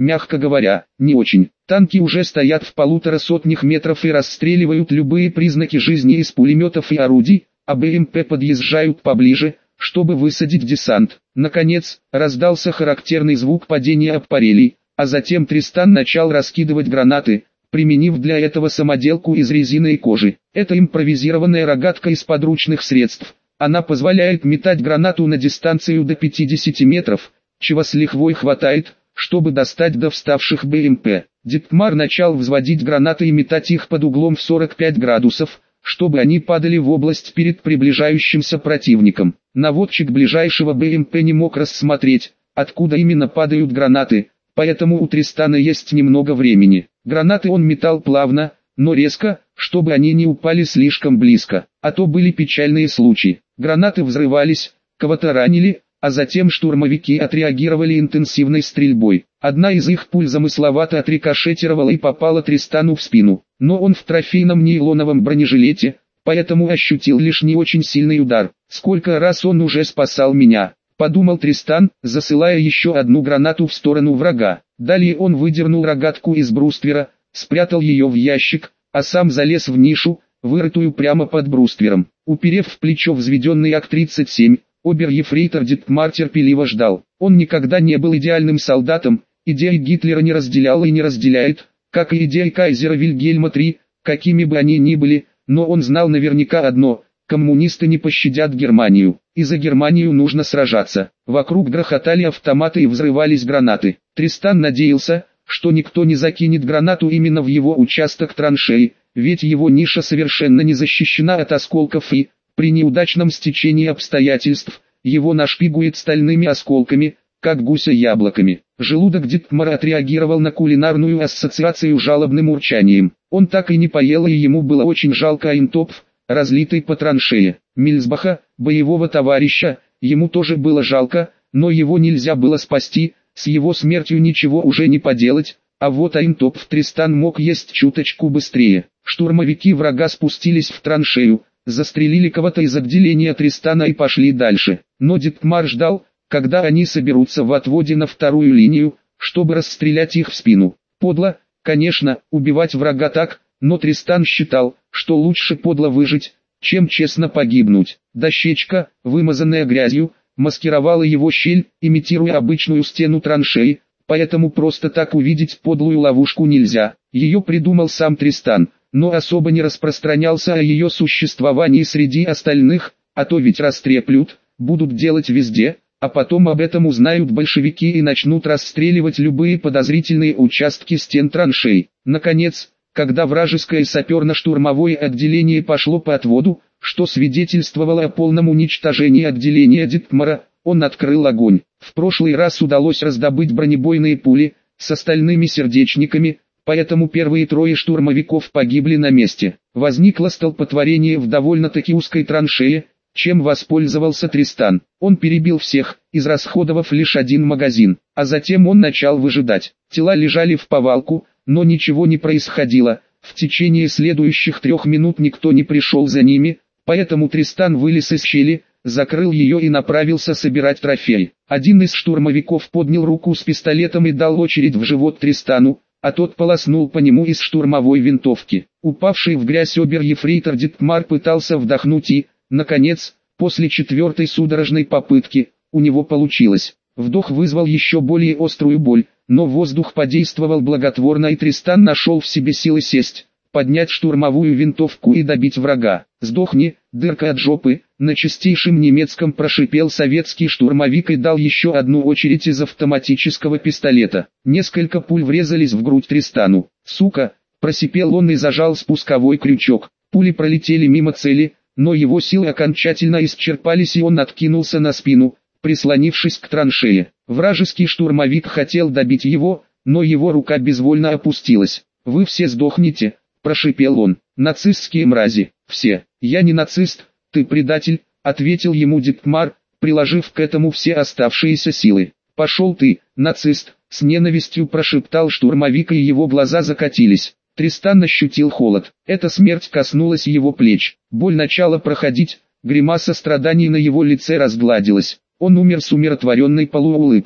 мягко говоря, не очень. Танки уже стоят в 150 метров и расстреливают любые признаки жизни из пулеметов и орудий, а БМП подъезжают поближе, чтобы высадить десант. Наконец, раздался характерный звук падения аппарелей, а затем Тристан начал раскидывать гранаты, применив для этого самоделку из резины и кожи. Это импровизированная рогатка из подручных средств. Она позволяет метать гранату на дистанцию до 50 метров, чего с лихвой хватает, чтобы достать до вставших БМП. Диттмар начал взводить гранаты и метать их под углом в 45 градусов, чтобы они падали в область перед приближающимся противником. Наводчик ближайшего БМП не мог рассмотреть, откуда именно падают гранаты, поэтому у Тристана есть немного времени. Гранаты он метал плавно, но резко, чтобы они не упали слишком близко, а то были печальные случаи. Гранаты взрывались, кого-то ранили, а затем штурмовики отреагировали интенсивной стрельбой. Одна из их пуль замысловато отрикошетировала и попала Тристану в спину, но он в трофейном нейлоновом бронежилете, поэтому ощутил лишь не очень сильный удар. «Сколько раз он уже спасал меня», — подумал Тристан, засылая еще одну гранату в сторону врага. Далее он выдернул рогатку из бруствера, спрятал ее в ящик, а сам залез в нишу, вырытую прямо под бруствером. Уперев в плечо взведенный АК-37, обер-ефрейтор Диттмар терпеливо ждал. Он никогда не был идеальным солдатом, идеи Гитлера не разделял и не разделяет, как и идеи кайзера Вильгельма III, какими бы они ни были, но он знал наверняка одно: коммунисты не пощадят Германию, и за Германию нужно сражаться. Вокруг грохотали автоматы и взрывались гранаты. Тристан надеялся, что никто не закинет гранату именно в его участок траншеи, ведь его ниша совершенно не защищена от осколков и, при неудачном стечении обстоятельств, его нашпигует стальными осколками, как гуся яблоками. Желудок Диттмара отреагировал на кулинарную ассоциацию жалобным урчанием. Он так и не поел, и ему было очень жалко Айнтопф, разлитый по траншее. Мильсбаха, боевого товарища, ему тоже было жалко, но его нельзя было спасти, с его смертью ничего уже не поделать, а вот Айнтопф Тристан мог есть чуточку быстрее. Штурмовики врага спустились в траншею, застрелили кого-то из отделения Тристана и пошли дальше. Но Диттмар ждал, когда они соберутся в отводе на вторую линию, чтобы расстрелять их в спину. Подло, конечно, убивать врага так, но Тристан считал, что лучше подло выжить, чем честно погибнуть. Дощечка, вымазанная грязью, маскировала его щель, имитируя обычную стену траншеи, поэтому просто так увидеть подлую ловушку нельзя. Ее придумал сам Тристан, но особо не распространялся о ее существовании среди остальных, а то ведь растреплют, будут делать везде, а потом об этом узнают большевики и начнут расстреливать любые подозрительные участки стен траншей. Наконец, когда вражеское саперно-штурмовое отделение пошло по отводу, что свидетельствовало о полном уничтожении отделения Диттмара, он открыл огонь. В прошлый раз удалось раздобыть бронебойные пули с остальными сердечниками, поэтому первые трое штурмовиков погибли на месте. Возникло столпотворение в довольно-таки узкой траншее, чем воспользовался Тристан. Он перебил всех, израсходовав лишь один магазин, а затем он начал выжидать. Тела лежали в повалку, но ничего не происходило. В течение следующих 3 минут никто не пришел за ними, поэтому Тристан вылез из щели, закрыл ее и направился собирать трофей. Один из штурмовиков поднял руку с пистолетом и дал очередь в живот Тристану, а тот полоснул по нему из штурмовой винтовки. Упавший в грязь обер-ефрейтор Диттмар пытался вдохнуть и, наконец, после 4-й судорожной попытки, у него получилось. Вдох вызвал еще более острую боль, но воздух подействовал благотворно, и Тристан нашел в себе силы сесть, поднять штурмовую винтовку и добить врага. «Сдохни, дырка от жопы», на чистейшем немецком прошипел советский штурмовик и дал еще одну очередь из автоматического пистолета. Несколько пуль врезались в грудь Тристану. «Сука!» – просипел он и зажал спусковой крючок. Пули пролетели мимо цели, но его силы окончательно исчерпались, и он откинулся на спину, прислонившись к траншее. Вражеский штурмовик хотел добить его, но его рука безвольно опустилась. «Вы все сдохнете», – прошипел он. «Нацистские мрази, все». «Я не нацист, ты предатель», – ответил ему Диттмар, приложив к этому все оставшиеся силы. «Пошел ты, нацист», – с ненавистью прошептал штурмовик, и его глаза закатились. Тристан ощутил холод. Эта смерть коснулась его плеч. Боль начала проходить, гримаса страданий на его лице разгладилась. Он умер с умиротворенной полуулыбкой.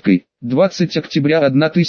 20 октября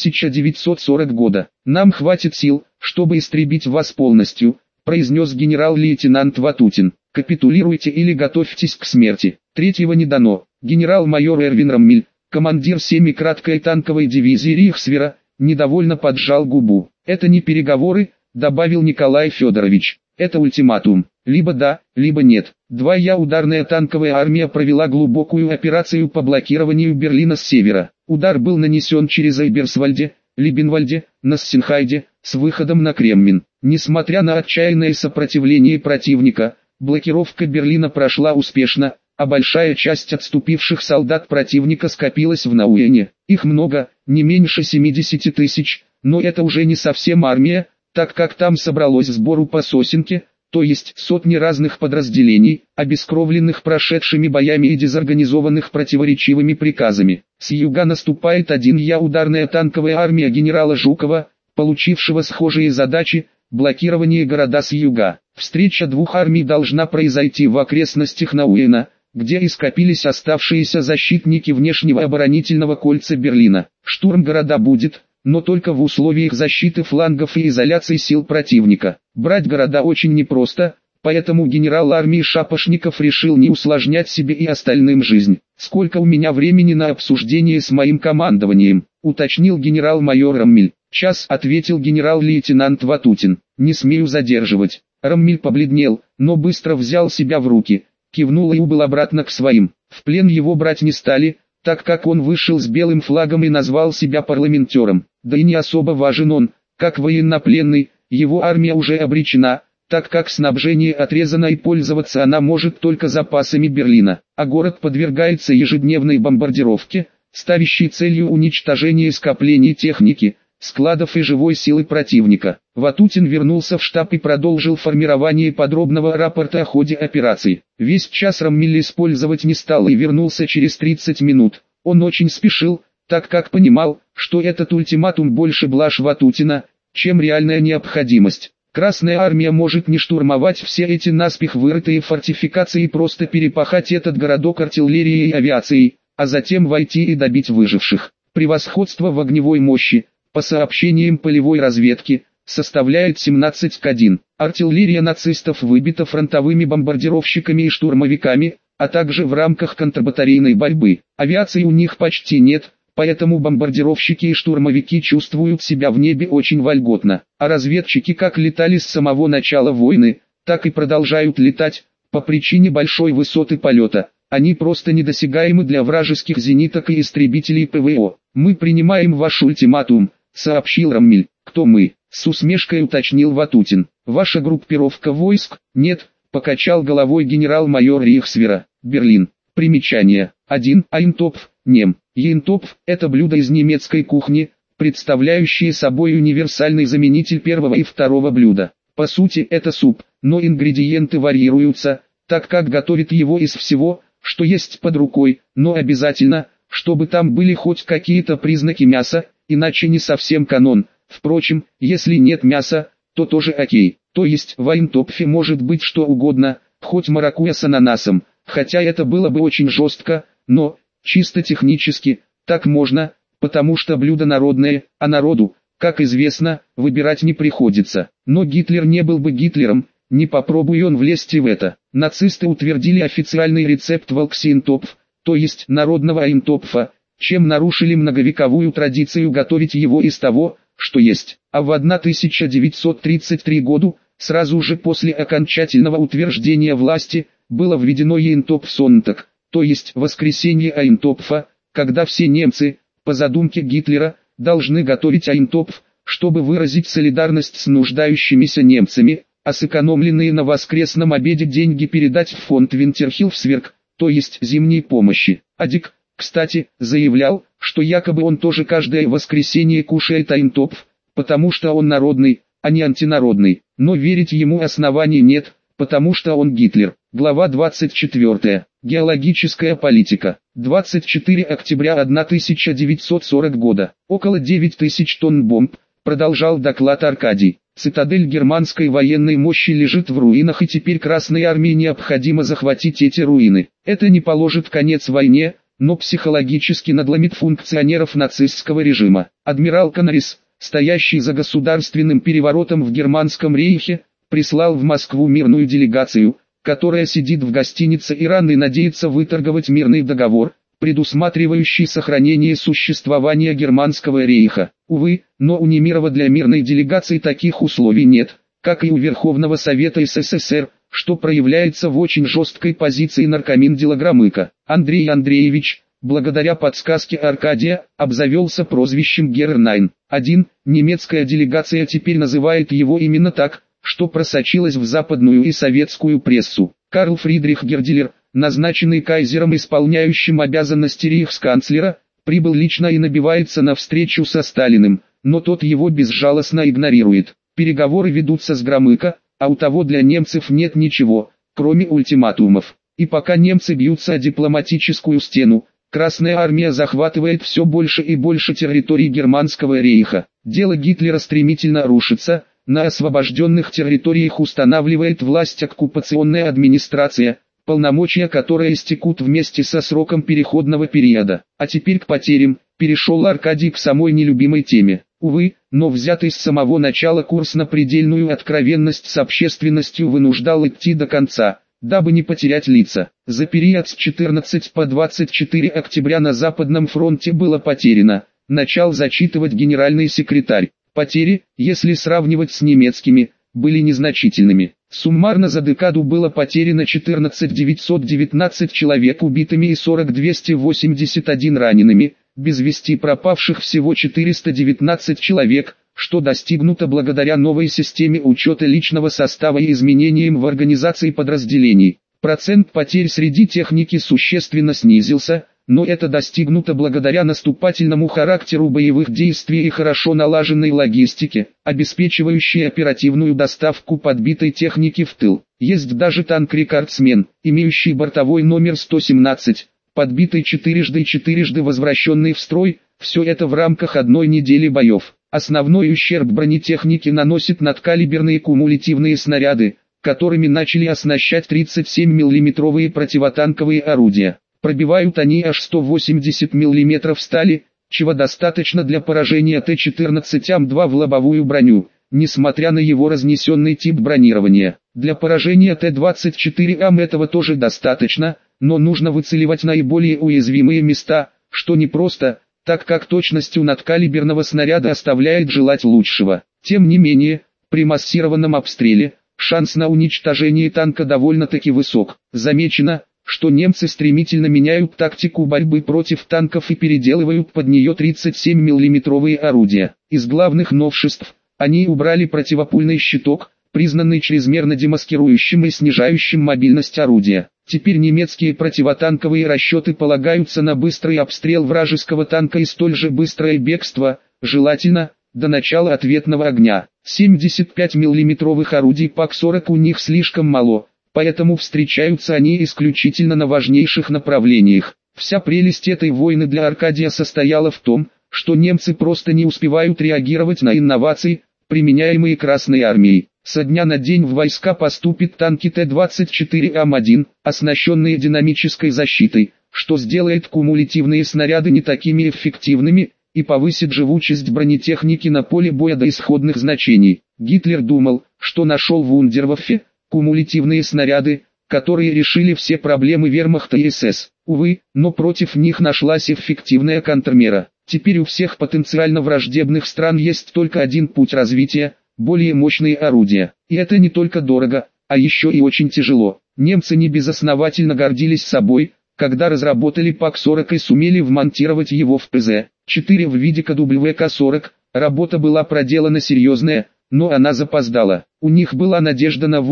1940 года. «Нам хватит сил, чтобы истребить вас полностью», произнес генерал-лейтенант Ватутин. «Капитулируйте или готовьтесь к смерти». Третьего не дано. Генерал-майор Эрвин Роммель, командир 7-й краткой танковой дивизии Рейхсвера, недовольно поджал губу. «Это не переговоры», добавил Николай Федорович. «Это ультиматум. Либо да, либо нет». 2. Ударная танковая армия провела глубокую операцию по блокированию Берлина с севера. Удар был нанесен через Эйберсвальде, Либенвальде, Нассенхайде, с выходом на Кремлин. Несмотря на отчаянное сопротивление противника, блокировка Берлина прошла успешно, а большая часть отступивших солдат противника скопилась в Науэне. Их много, не меньше 70 тысяч, но это уже не совсем армия, так как там собралось сбору по сосенке, то есть сотни разных подразделений, обескровленных прошедшими боями и дезорганизованных противоречивыми приказами. С юга наступает 1. Ударная танковая армия генерала Жукова, получившего схожие задачи, блокирование города с юга. Встреча двух армий должна произойти в окрестностях Науэна, где и скопились оставшиеся защитники внешнего оборонительного кольца Берлина. Штурм города будет, но только в условиях защиты флангов и изоляции сил противника. Брать города очень непросто, поэтому генерал армии Шапошников решил не усложнять себе и остальным жизнь. «Сколько у меня времени на обсуждение с моим командованием?» — уточнил генерал-майор Роммель. «Час», — ответил генерал-лейтенант Ватутин. «Не смею задерживать». Роммель побледнел, но быстро взял себя в руки, кивнул и убыл обратно к своим. В плен его брать не стали, так как он вышел с белым флагом и назвал себя парламентером. Да и не особо важен он, как военнопленный, его армия уже обречена, так как снабжение отрезано и пользоваться она может только запасами Берлина, а город подвергается ежедневной бомбардировке, ставящей целью уничтожение скоплений техники, складов и живой силы противника. Ватутин вернулся в штаб и продолжил формирование подробного рапорта о ходе операции. Весь час Роммель использовать не стал и вернулся через 30 минут. Он очень спешил, так как понимал, что этот ультиматум больше блажь Ватутина, чем реальная необходимость. Красная армия может не штурмовать все эти наспех вырытые фортификации и просто перепахать этот городок артиллерией и авиацией, а затем войти и добить выживших. Превосходство в огневой мощи, по сообщениям полевой разведки, составляет 17 к 1. Артиллерия нацистов выбита фронтовыми бомбардировщиками и штурмовиками, а также в рамках контрбатарейной борьбы. Авиации у них почти нет, поэтому бомбардировщики и штурмовики чувствуют себя в небе очень вольготно. А разведчики как летали с самого начала войны, так и продолжают летать, по причине большой высоты полета. Они просто недосягаемы для вражеских зениток и истребителей ПВО. «Мы принимаем ваш ультиматум», — сообщил Роммель. «Кто мы?» — с усмешкой уточнил Ватутин. «Ваша группировка войск?» «Нет», — покачал головой генерал-майор Рейхсвера. «Берлин». Примечание. 1. Айнтопф, нем. Йентопф – это блюдо из немецкой кухни, представляющее собой универсальный заменитель первого и второго блюда. По сути это суп, но ингредиенты варьируются, так как готовят его из всего, что есть под рукой, но обязательно, чтобы там были хоть какие-то признаки мяса, иначе не совсем канон. Впрочем, если нет мяса, то тоже окей. То есть в айнтопфе может быть что угодно, хоть маракуйя с ананасом, хотя это было бы очень жестко, но, чисто технически, так можно, потому что блюдо народное, а народу, как известно, выбирать не приходится. Но Гитлер не был бы Гитлером, не попробуй он влезть и в это. Нацисты утвердили официальный рецепт волксиентопф, то есть народного айнтопфа, чем нарушили многовековую традицию готовить его из того, что есть. А в 1933 году, сразу же после окончательного утверждения власти, было введено Йентопфсонтаг, то есть воскресенье айнтопфа, когда все немцы, по задумке Гитлера, должны готовить айнтопф, чтобы выразить солидарность с нуждающимися немцами, а сэкономленные на воскресном обеде деньги передать в фонд Винтерхилфсверк, то есть зимней помощи. Адик, кстати, заявлял, что якобы он тоже каждое воскресенье кушает айнтопф, потому что он народный, а не антинародный, но верить ему оснований нет, потому что он Гитлер. Глава 24. Геологическая политика. 24 октября 1940 года. Около 9000 тонн бомб, продолжал доклад Аркадий. Цитадель германской военной мощи лежит в руинах, и теперь Красной армии необходимо захватить эти руины. Это не положит конец войне, но психологически надломит функционеров нацистского режима. Адмирал Канарис, стоящий за государственным переворотом в Германском рейхе, прислал в Москву мирную делегацию, которая сидит в гостинице «Иран» и надеется выторговать мирный договор, предусматривающий сохранение существования Германского рейха. Увы, но у Немирова для мирной делегации таких условий нет, как и у Верховного Совета СССР, что проявляется в очень жесткой позиции наркоминдела Громыка. Андрей Андреевич, благодаря подсказке Аркадия, обзавелся прозвищем Герр-9. Немецкая делегация теперь называет его именно так, что просочилось в западную и советскую прессу. Карл Фридрих Герделер, назначенный кайзером исполняющим обязанности рейхсканцлера, прибыл лично и набивается на встречу со Сталиным, но тот его безжалостно игнорирует. Переговоры ведутся с Громыко, а у того для немцев нет ничего, кроме ультиматумов. И пока немцы бьются о дипломатическую стену, Красная армия захватывает все больше и больше территорий Германского рейха. Дело Гитлера стремительно рушится, на освобожденных территориях устанавливает власть оккупационная администрация, полномочия которой истекут вместе со сроком переходного периода. А теперь к потерям, перешел Аркадий к самой нелюбимой теме. Увы, но взятый с самого начала курс на предельную откровенность с общественностью вынуждал идти до конца, дабы не потерять лица. За период с 14 по 24 октября на Западном фронте было потеряно, начал зачитывать генеральный секретарь. Потери, если сравнивать с немецкими, были незначительными. Суммарно за декаду было потеряно 14 919 человек убитыми и 40 281 ранеными, без вести пропавших всего 419 человек, что достигнуто благодаря новой системе учета личного состава и изменениям в организации подразделений. Процент потерь среди техники существенно снизился, но это достигнуто благодаря наступательному характеру боевых действий и хорошо налаженной логистике, обеспечивающей оперативную доставку подбитой техники в тыл. Есть даже танк-рекордсмен, имеющий бортовой номер 117, подбитый четырежды и четырежды возвращенный в строй, все это в рамках одной недели боев. Основной ущерб бронетехнике наносит надкалиберные кумулятивные снаряды, которыми начали оснащать 37 миллиметровые противотанковые орудия. Пробивают они аж 180 мм стали, чего достаточно для поражения Т-14Ам-2 в лобовую броню, несмотря на его разнесенный тип бронирования. Для поражения Т-24Ам этого тоже достаточно, но нужно выцеливать наиболее уязвимые места, что непросто, так как точность у надкалиберного снаряда оставляет желать лучшего. Тем не менее, при массированном обстреле, шанс на уничтожение танка довольно-таки высок. Замечено, что немцы стремительно меняют тактику борьбы против танков и переделывают под нее 37 миллиметровые орудия. Из главных новшеств, они убрали противопульный щиток, признанный чрезмерно демаскирующим и снижающим мобильность орудия. Теперь немецкие противотанковые расчеты полагаются на быстрый обстрел вражеского танка и столь же быстрое бегство, желательно, до начала ответного огня. 75 миллиметровых орудий ПАК-40 у них слишком мало. Поэтому встречаются они исключительно на важнейших направлениях. Вся прелесть этой войны для Аркадия состояла в том, что немцы просто не успевают реагировать на инновации, применяемые Красной армией. Со дня на день в войска поступят танки Т-24Ам-1, оснащенные динамической защитой, что сделает кумулятивные снаряды не такими эффективными, и повысит живучесть бронетехники на поле боя до исходных значений. Гитлер думал, что нашел в Вундерваффе кумулятивные снаряды, которые решили все проблемы вермахта и СС. Увы, но против них нашлась эффективная контрмера. Теперь у всех потенциально враждебных стран есть только один путь развития – более мощные орудия. И это не только дорого, а еще и очень тяжело. Немцы не безосновательно гордились собой, когда разработали ПАК-40 и сумели вмонтировать его в ПЗ-4 в виде КВК-40. Работа была проделана серьезная, но она запоздала. У них была надежда на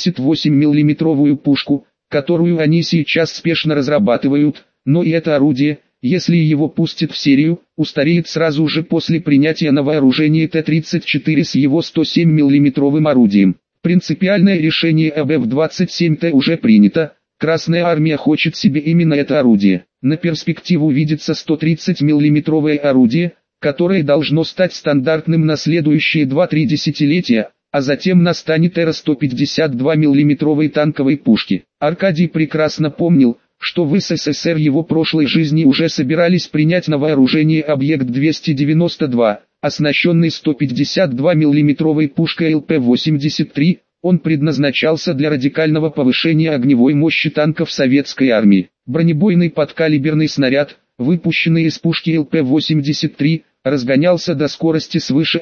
88 миллиметровую пушку, которую они сейчас спешно разрабатывают, но и это орудие, если его пустят в серию, устареет сразу же после принятия на вооружение Т-34 с его 107 миллиметровым орудием. Принципиальное решение об F-27Т уже принято, Красная армия хочет себе именно это орудие. На перспективу видится 130 миллиметровое орудие, которое должно стать стандартным на следующие 2-3 десятилетия, а затем настанет эра 152 миллиметровой танковой пушки. Аркадий прекрасно помнил, что в СССР его прошлой жизни уже собирались принять на вооружение объект 292, оснащенный 152 миллиметровой пушкой ЛП-83, он предназначался для радикального повышения огневой мощи танков советской армии. Бронебойный подкалиберный снаряд, выпущенный из пушки ЛП-83, разгонялся до скорости свыше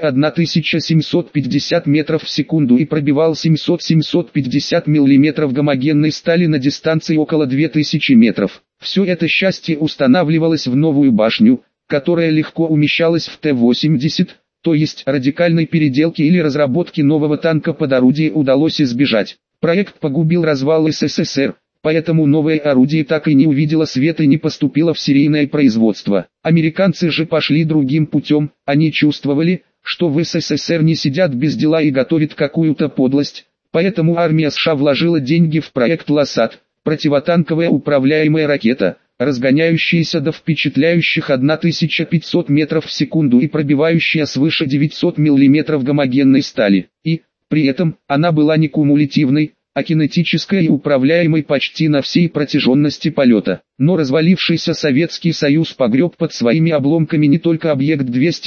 1750 метров в секунду и пробивал 700-750 мм гомогенной стали на дистанции около 2000 метров. Все это счастье устанавливалось в новую башню, которая легко умещалась в Т-80, то есть радикальной переделки или разработки нового танка под орудие удалось избежать. Проект погубил развал СССР, поэтому новое орудие так и не увидело света и не поступило в серийное производство. Американцы же пошли другим путем, они чувствовали, что в СССР не сидят без дела и готовят какую-то подлость, поэтому армия США вложила деньги в проект «Лосат», противотанковая управляемая ракета, разгоняющаяся до впечатляющих 1500 метров в секунду и пробивающая свыше 900 мм гомогенной стали. И, при этом, она была не кумулятивной, а кинетической и управляемой почти на всей протяженности полета. Но развалившийся Советский Союз погреб под своими обломками не только объект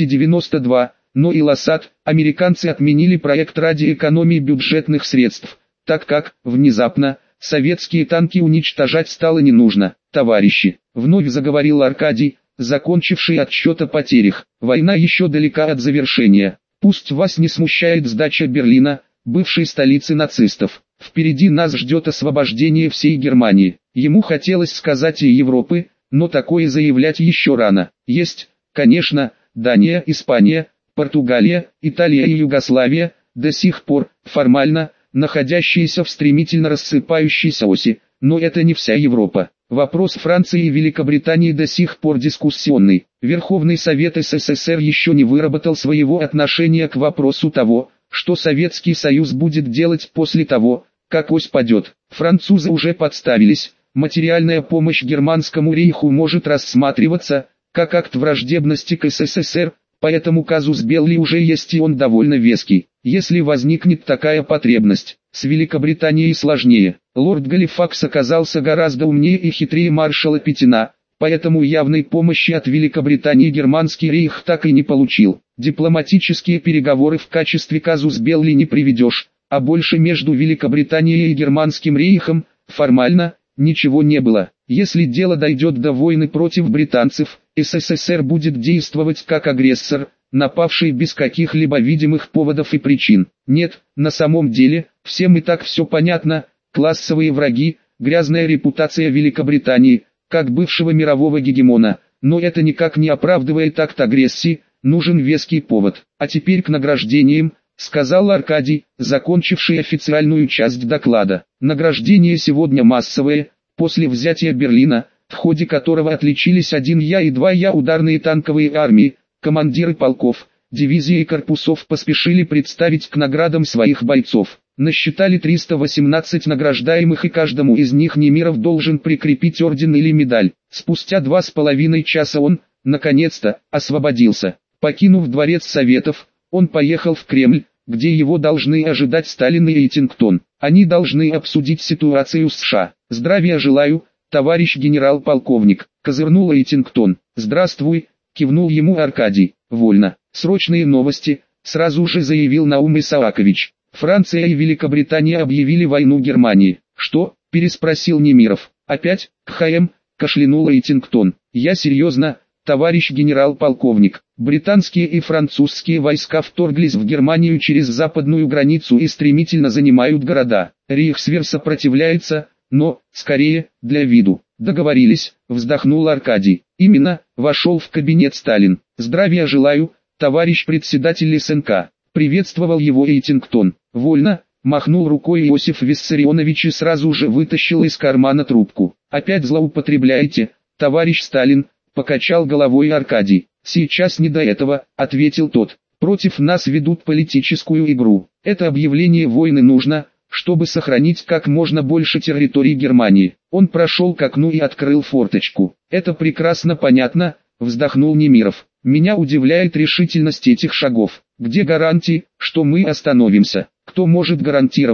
292, но и «Лосат». Американцы отменили проект ради экономии бюджетных средств, так как, внезапно, советские танки уничтожать стало не нужно. «Товарищи», — вновь заговорил Аркадий, закончивший отсчет о потерях, — «война еще далека от завершения. Пусть вас не смущает сдача Берлина, бывшей столицы нацистов. Впереди нас ждет освобождение всей Германии». Ему хотелось сказать и Европы, но такое заявлять еще рано. Есть, конечно, Дания, Испания, Португалия, Италия и Югославия, до сих пор, формально, находящиеся в стремительно рассыпающейся оси, но это не вся Европа. Вопрос Франции и Великобритании до сих пор дискуссионный. Верховный Совет СССР еще не выработал своего отношения к вопросу того, что Советский Союз будет делать после того, как ось падет. Французы уже подставились, материальная помощь Германскому рейху может рассматриваться как акт враждебности к СССР, поэтому казус Белли уже есть и он довольно веский. Если возникнет такая потребность, с Великобританией сложнее. Лорд Галифакс оказался гораздо умнее и хитрее маршала Петина, поэтому явной помощи от Великобритании германский рейх так и не получил. Дипломатические переговоры в качестве казус Белли не приведешь, а больше между Великобританией и германским рейхом, формально, ничего не было. Если дело дойдет до войны против британцев, СССР будет действовать как агрессор, напавший без каких-либо видимых поводов и причин. Нет, на самом деле, всем и так все понятно, классовые враги, грязная репутация Великобритании, как бывшего мирового гегемона, но это никак не оправдывает акт агрессии, нужен веский повод. А теперь к награждениям, сказал Аркадий, закончивший официальную часть доклада. Награждение сегодня массовое, после взятия Берлина, в ходе которого отличились 1Я и 2Я ударные танковые армии, командиры полков, дивизий и корпусов поспешили представить к наградам своих бойцов. Насчитали 318 награждаемых, и каждому из них Немиров должен прикрепить орден или медаль. Спустя 2,5 часа он, наконец-то, освободился. Покинув дворец Советов, он поехал в Кремль, где его должны ожидать Сталин и Эйтингтон. Они должны обсудить ситуацию с США. «Здравия желаю, товарищ генерал-полковник», — козырнул Эйтингтон. «Здравствуй», — кивнул ему Аркадий. «Вольно. Срочные новости», — сразу же заявил Наум Исаакович. «Франция и Великобритания объявили войну Германии». «Что?» — переспросил Немиров. «Опять, КХМ?» — кашлянул Эйтингтон. «Я серьезно, товарищ генерал-полковник. Британские и французские войска вторглись в Германию через западную границу и стремительно занимают города. Рейхсвер сопротивляется, но, скорее, для виду». «Договорились», — вздохнул Аркадий. «Именно», — вошел в кабинет Сталин. «Здравия желаю, товарищ председатель СНК», — приветствовал его Эйтингтон. «Вольно», — махнул рукой Иосиф Виссарионович и сразу же вытащил из кармана трубку. «Опять злоупотребляете, товарищ Сталин», — покачал головой Аркадий. «Сейчас не до этого», — ответил тот. «Против нас ведут политическую игру. Это объявление войны нужно, чтобы сохранить как можно больше территорий Германии». Он прошел к окну и открыл форточку. «Это прекрасно понятно», — вздохнул Немиров. «Меня удивляет решительность этих шагов. Где гарантии, что мы остановимся? Кто может гарантировать,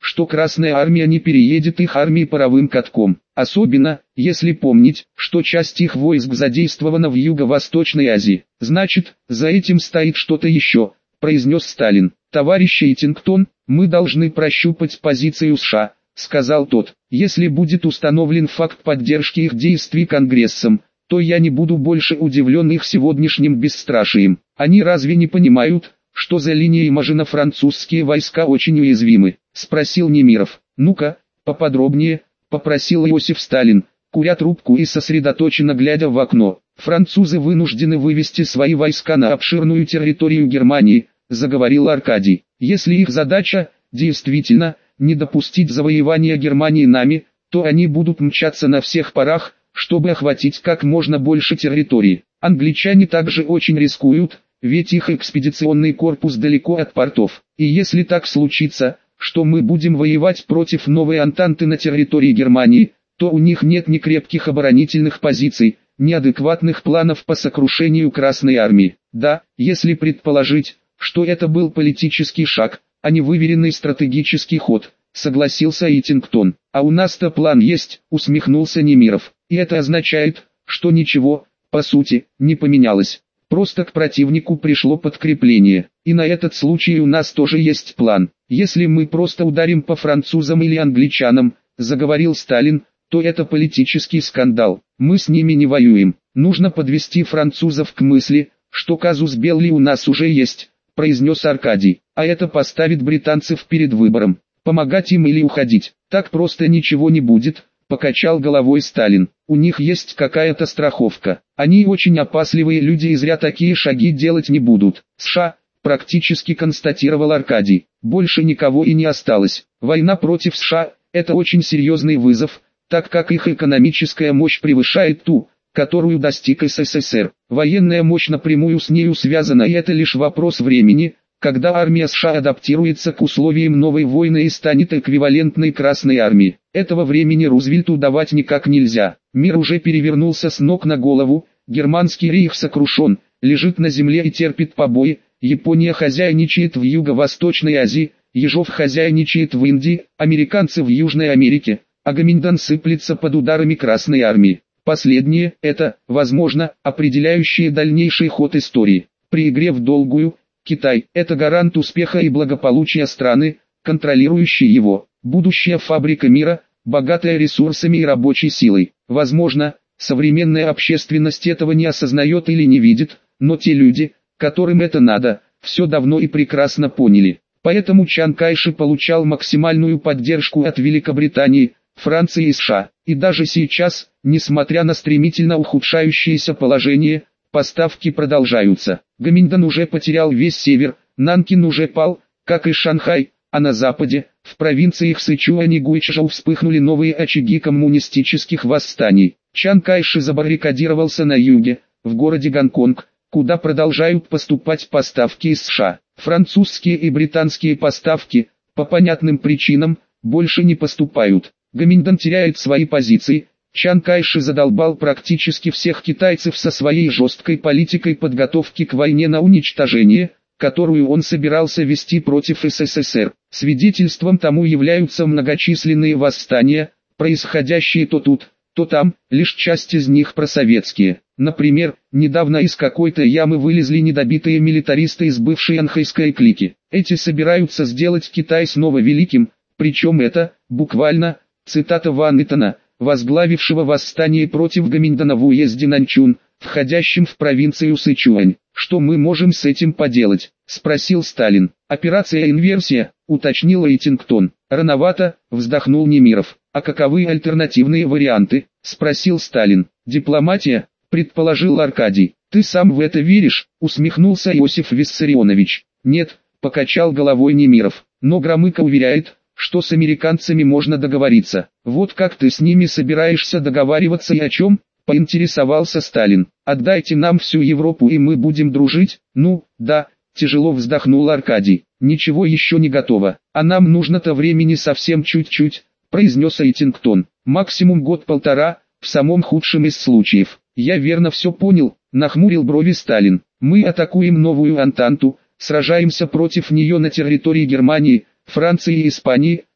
что Красная Армия не переедет их армии паровым катком. Особенно, если помнить, что часть их войск задействована в Юго-Восточной Азии. Значит, за этим стоит что-то еще, произнес Сталин. Товарищ Эйтингтон, мы должны прощупать позицию США, сказал тот. Если будет установлен факт поддержки их действий Конгрессом, то я не буду больше удивлен их сегодняшним бесстрашием. Они разве не понимают, что за линией Мажино французские войска очень уязвимы? Спросил Немиров. Ну-ка, поподробнее, попросил Иосиф Сталин, куря трубку и сосредоточенно глядя в окно. Французы вынуждены вывести свои войска на обширную территорию Германии, заговорил Аркадий. Если их задача, действительно, не допустить завоевания Германии нами, то они будут мчаться на всех парах, чтобы охватить как можно больше территории. Англичане также очень рискуют, ведь их экспедиционный корпус далеко от портов. И если так случится, что мы будем воевать против новой Антанты на территории Германии, то у них нет ни крепких оборонительных позиций, ни адекватных планов по сокрушению Красной Армии. Да, если предположить, что это был политический шаг, а не выверенный стратегический ход, согласился Эйтингтон. А у нас-то план есть, усмехнулся Немиров. И это означает, что ничего, по сути, не поменялось. Просто к противнику пришло подкрепление. И на этот случай у нас тоже есть план. Если мы просто ударим по французам или англичанам, заговорил Сталин, то это политический скандал. Мы с ними не воюем. Нужно подвести французов к мысли, что казус белли у нас уже есть, произнес Аркадий. А это поставит британцев перед выбором. Помогать им или уходить. Так просто ничего не будет, покачал головой Сталин. У них есть какая-то страховка. Они очень опасливые люди и зря такие шаги делать не будут. США, практически констатировал Аркадий. Больше никого и не осталось. Война против США – это очень серьезный вызов, так как их экономическая мощь превышает ту, которую достиг СССР. Военная мощь напрямую с нею связана, и это лишь вопрос времени, когда армия США адаптируется к условиям новой войны и станет эквивалентной Красной Армии. Этого времени Рузвельту давать никак нельзя. Мир уже перевернулся с ног на голову, германский рейх сокрушен, лежит на земле и терпит побои, Япония хозяйничает в Юго-Восточной Азии, Ежов хозяйничает в Индии, американцы в Южной Америке, а Гоминьдан сыплется под ударами Красной Армии. Последнее – это, возможно, определяющее дальнейший ход истории. При игре в долгую, Китай – это гарант успеха и благополучия страны, контролирующей его. Будущая фабрика мира, богатая ресурсами и рабочей силой. Возможно, современная общественность этого не осознает или не видит, но те люди, которым это надо, все давно и прекрасно поняли. Поэтому Чан Кайши получал максимальную поддержку от Великобритании, Франции и США. И даже сейчас, несмотря на стремительно ухудшающееся положение, поставки продолжаются. Гоминьдан уже потерял весь север, Нанкин уже пал, как и Шанхай, а на западе, в провинциях Сычуань и Гуйчжоу вспыхнули новые очаги коммунистических восстаний. Чан Кайши забаррикадировался на юге, в городе Гонконг, куда продолжают поступать поставки из США. Французские и британские поставки, по понятным причинам, больше не поступают. Гоминьдан теряет свои позиции. Чан Кайши задолбал практически всех китайцев со своей жесткой политикой подготовки к войне на уничтожение, которую он собирался вести против СССР. Свидетельством тому являются многочисленные восстания, происходящие то тут, то там, лишь часть из них просоветские. Например, недавно из какой-то ямы вылезли недобитые милитаристы из бывшей анхайской клики. Эти собираются сделать Китай снова великим, причем это, буквально, цитата Ван Итона, возглавившего восстание против Гоминьдана в уезде Нанчун, входящем в провинцию Сычуань. «Что мы можем с этим поделать?» – спросил Сталин. «Операция «Инверсия», – уточнил Эйтингтон. «Рановато», – вздохнул Немиров. «А каковы альтернативные варианты?» – спросил Сталин. «Дипломатия», – предположил Аркадий. «Ты сам в это веришь?» – усмехнулся Иосиф Виссарионович. «Нет», – покачал головой Немиров. «Но Громыко уверяет, что с американцами можно договориться. Вот как ты с ними собираешься договариваться и о чем?» — поинтересовался Сталин. «Отдайте нам всю Европу и мы будем дружить?» «Ну, да», — тяжело вздохнул Аркадий. «Ничего еще не готово, а нам нужно-то времени совсем чуть-чуть», — произнес Эйтингтон. «Максимум год-полтора, в самом худшем из случаев». «Я верно все понял», — нахмурил брови Сталин. «Мы атакуем новую Антанту, сражаемся против нее на территории Германии, Франции и Испании,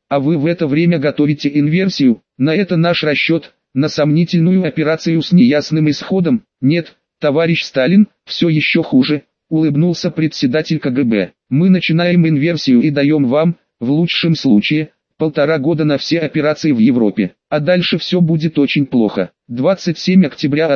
а вы в это время готовите инверсию, на это наш расчет, на сомнительную операцию с неясным исходом. Нет, товарищ Сталин, все еще хуже, улыбнулся председатель КГБ. Мы начинаем инверсию и даем вам, в лучшем случае, 1,5 года на все операции в Европе, а дальше все будет очень плохо. 27 октября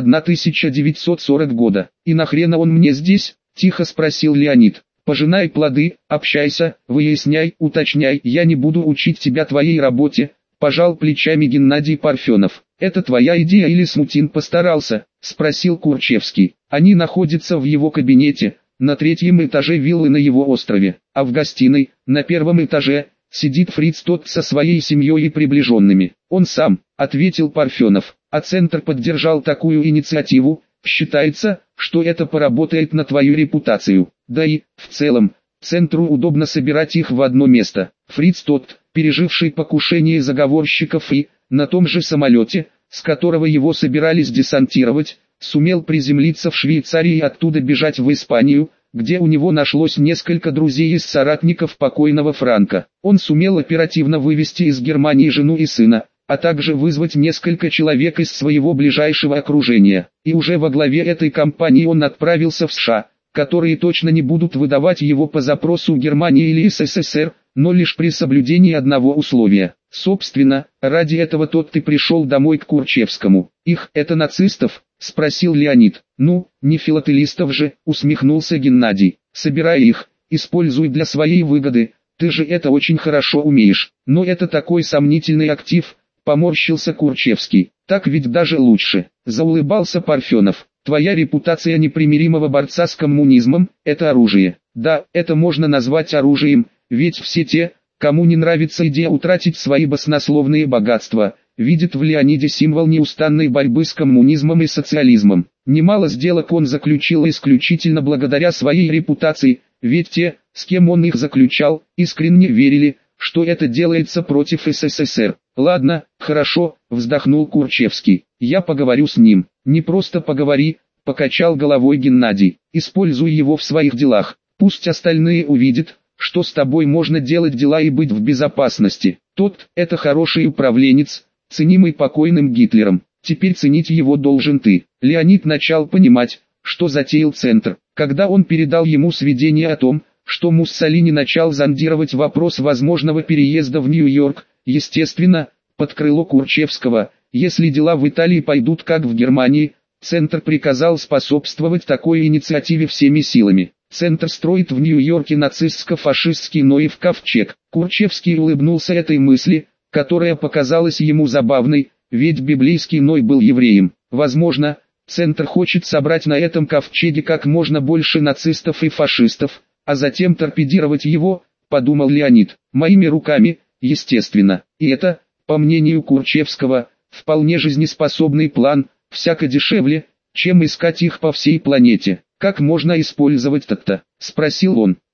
1940 года. И нахрена он мне здесь? Тихо спросил Леонид. Пожинай плоды, общайся, выясняй, уточняй. Я не буду учить тебя твоей работе, пожал плечами Геннадий Парфенов. Это твоя идея или Смутин постарался? Спросил Курчевский. Они находятся в его кабинете, на 3-м этаже виллы на его острове, а в гостиной, на 1-м этаже, сидит Фриц тот со своей семьей и приближенными. Он сам, ответил Парфенов, а Центр поддержал такую инициативу. Считается, что это поработает на твою репутацию. Да и, в целом, Центру удобно собирать их в одно место. Фриц тот, переживший покушение заговорщиков и, на том же самолете, с которого его собирались десантировать, сумел приземлиться в Швейцарии и оттуда бежать в Испанию, где у него нашлось несколько друзей из соратников покойного Франко. Он сумел оперативно вывести из Германии жену и сына, а также вызвать несколько человек из своего ближайшего окружения. И уже во главе этой кампании он отправился в США, которые точно не будут выдавать его по запросу Германии или СССР, но лишь при соблюдении одного условия. Собственно, ради этого тот ты пришел домой к Курчевскому. Их, это нацистов? Спросил Леонид. Ну, не филателистов же, усмехнулся Геннадий. Собирай их, используй для своей выгоды, ты же это очень хорошо умеешь. Но это такой сомнительный актив, поморщился Курчевский. Так ведь даже лучше, заулыбался Парфенов. Твоя репутация непримиримого борца с коммунизмом – это оружие. Да, это можно назвать оружием, ведь все те, кому не нравится идея утратить свои баснословные богатства, видят в Леониде символ неустанной борьбы с коммунизмом и социализмом. Немало сделок он заключил исключительно благодаря своей репутации, ведь те, с кем он их заключал, искренне верили, что это делается против СССР. Ладно, хорошо, вздохнул Курчевский, я поговорю с ним. Не просто поговори, покачал головой Геннадий, используй его в своих делах, пусть остальные увидят, что с тобой можно делать дела и быть в безопасности. Тот, это хороший управленец, ценимый покойным Гитлером, теперь ценить его должен ты. Леонид начал понимать, что затеял Центр, когда он передал ему сведения о том, что Муссолини начал зондировать вопрос возможного переезда в Нью-Йорк, естественно, под крыло Курчевского. Если дела в Италии пойдут как в Германии, Центр приказал способствовать такой инициативе всеми силами. Центр строит в Нью-Йорке нацистско-фашистский Ноев ковчег. Курчевский улыбнулся этой мысли, которая показалась ему забавной, ведь библейский Ной был евреем. Возможно, Центр хочет собрать на этом ковчеге как можно больше нацистов и фашистов, а затем торпедировать его, подумал Леонид, моими руками, естественно. И это, по мнению Курчевского, вполне жизнеспособный план, всяко дешевле, чем искать их по всей планете. Как можно использовать это? Спросил он.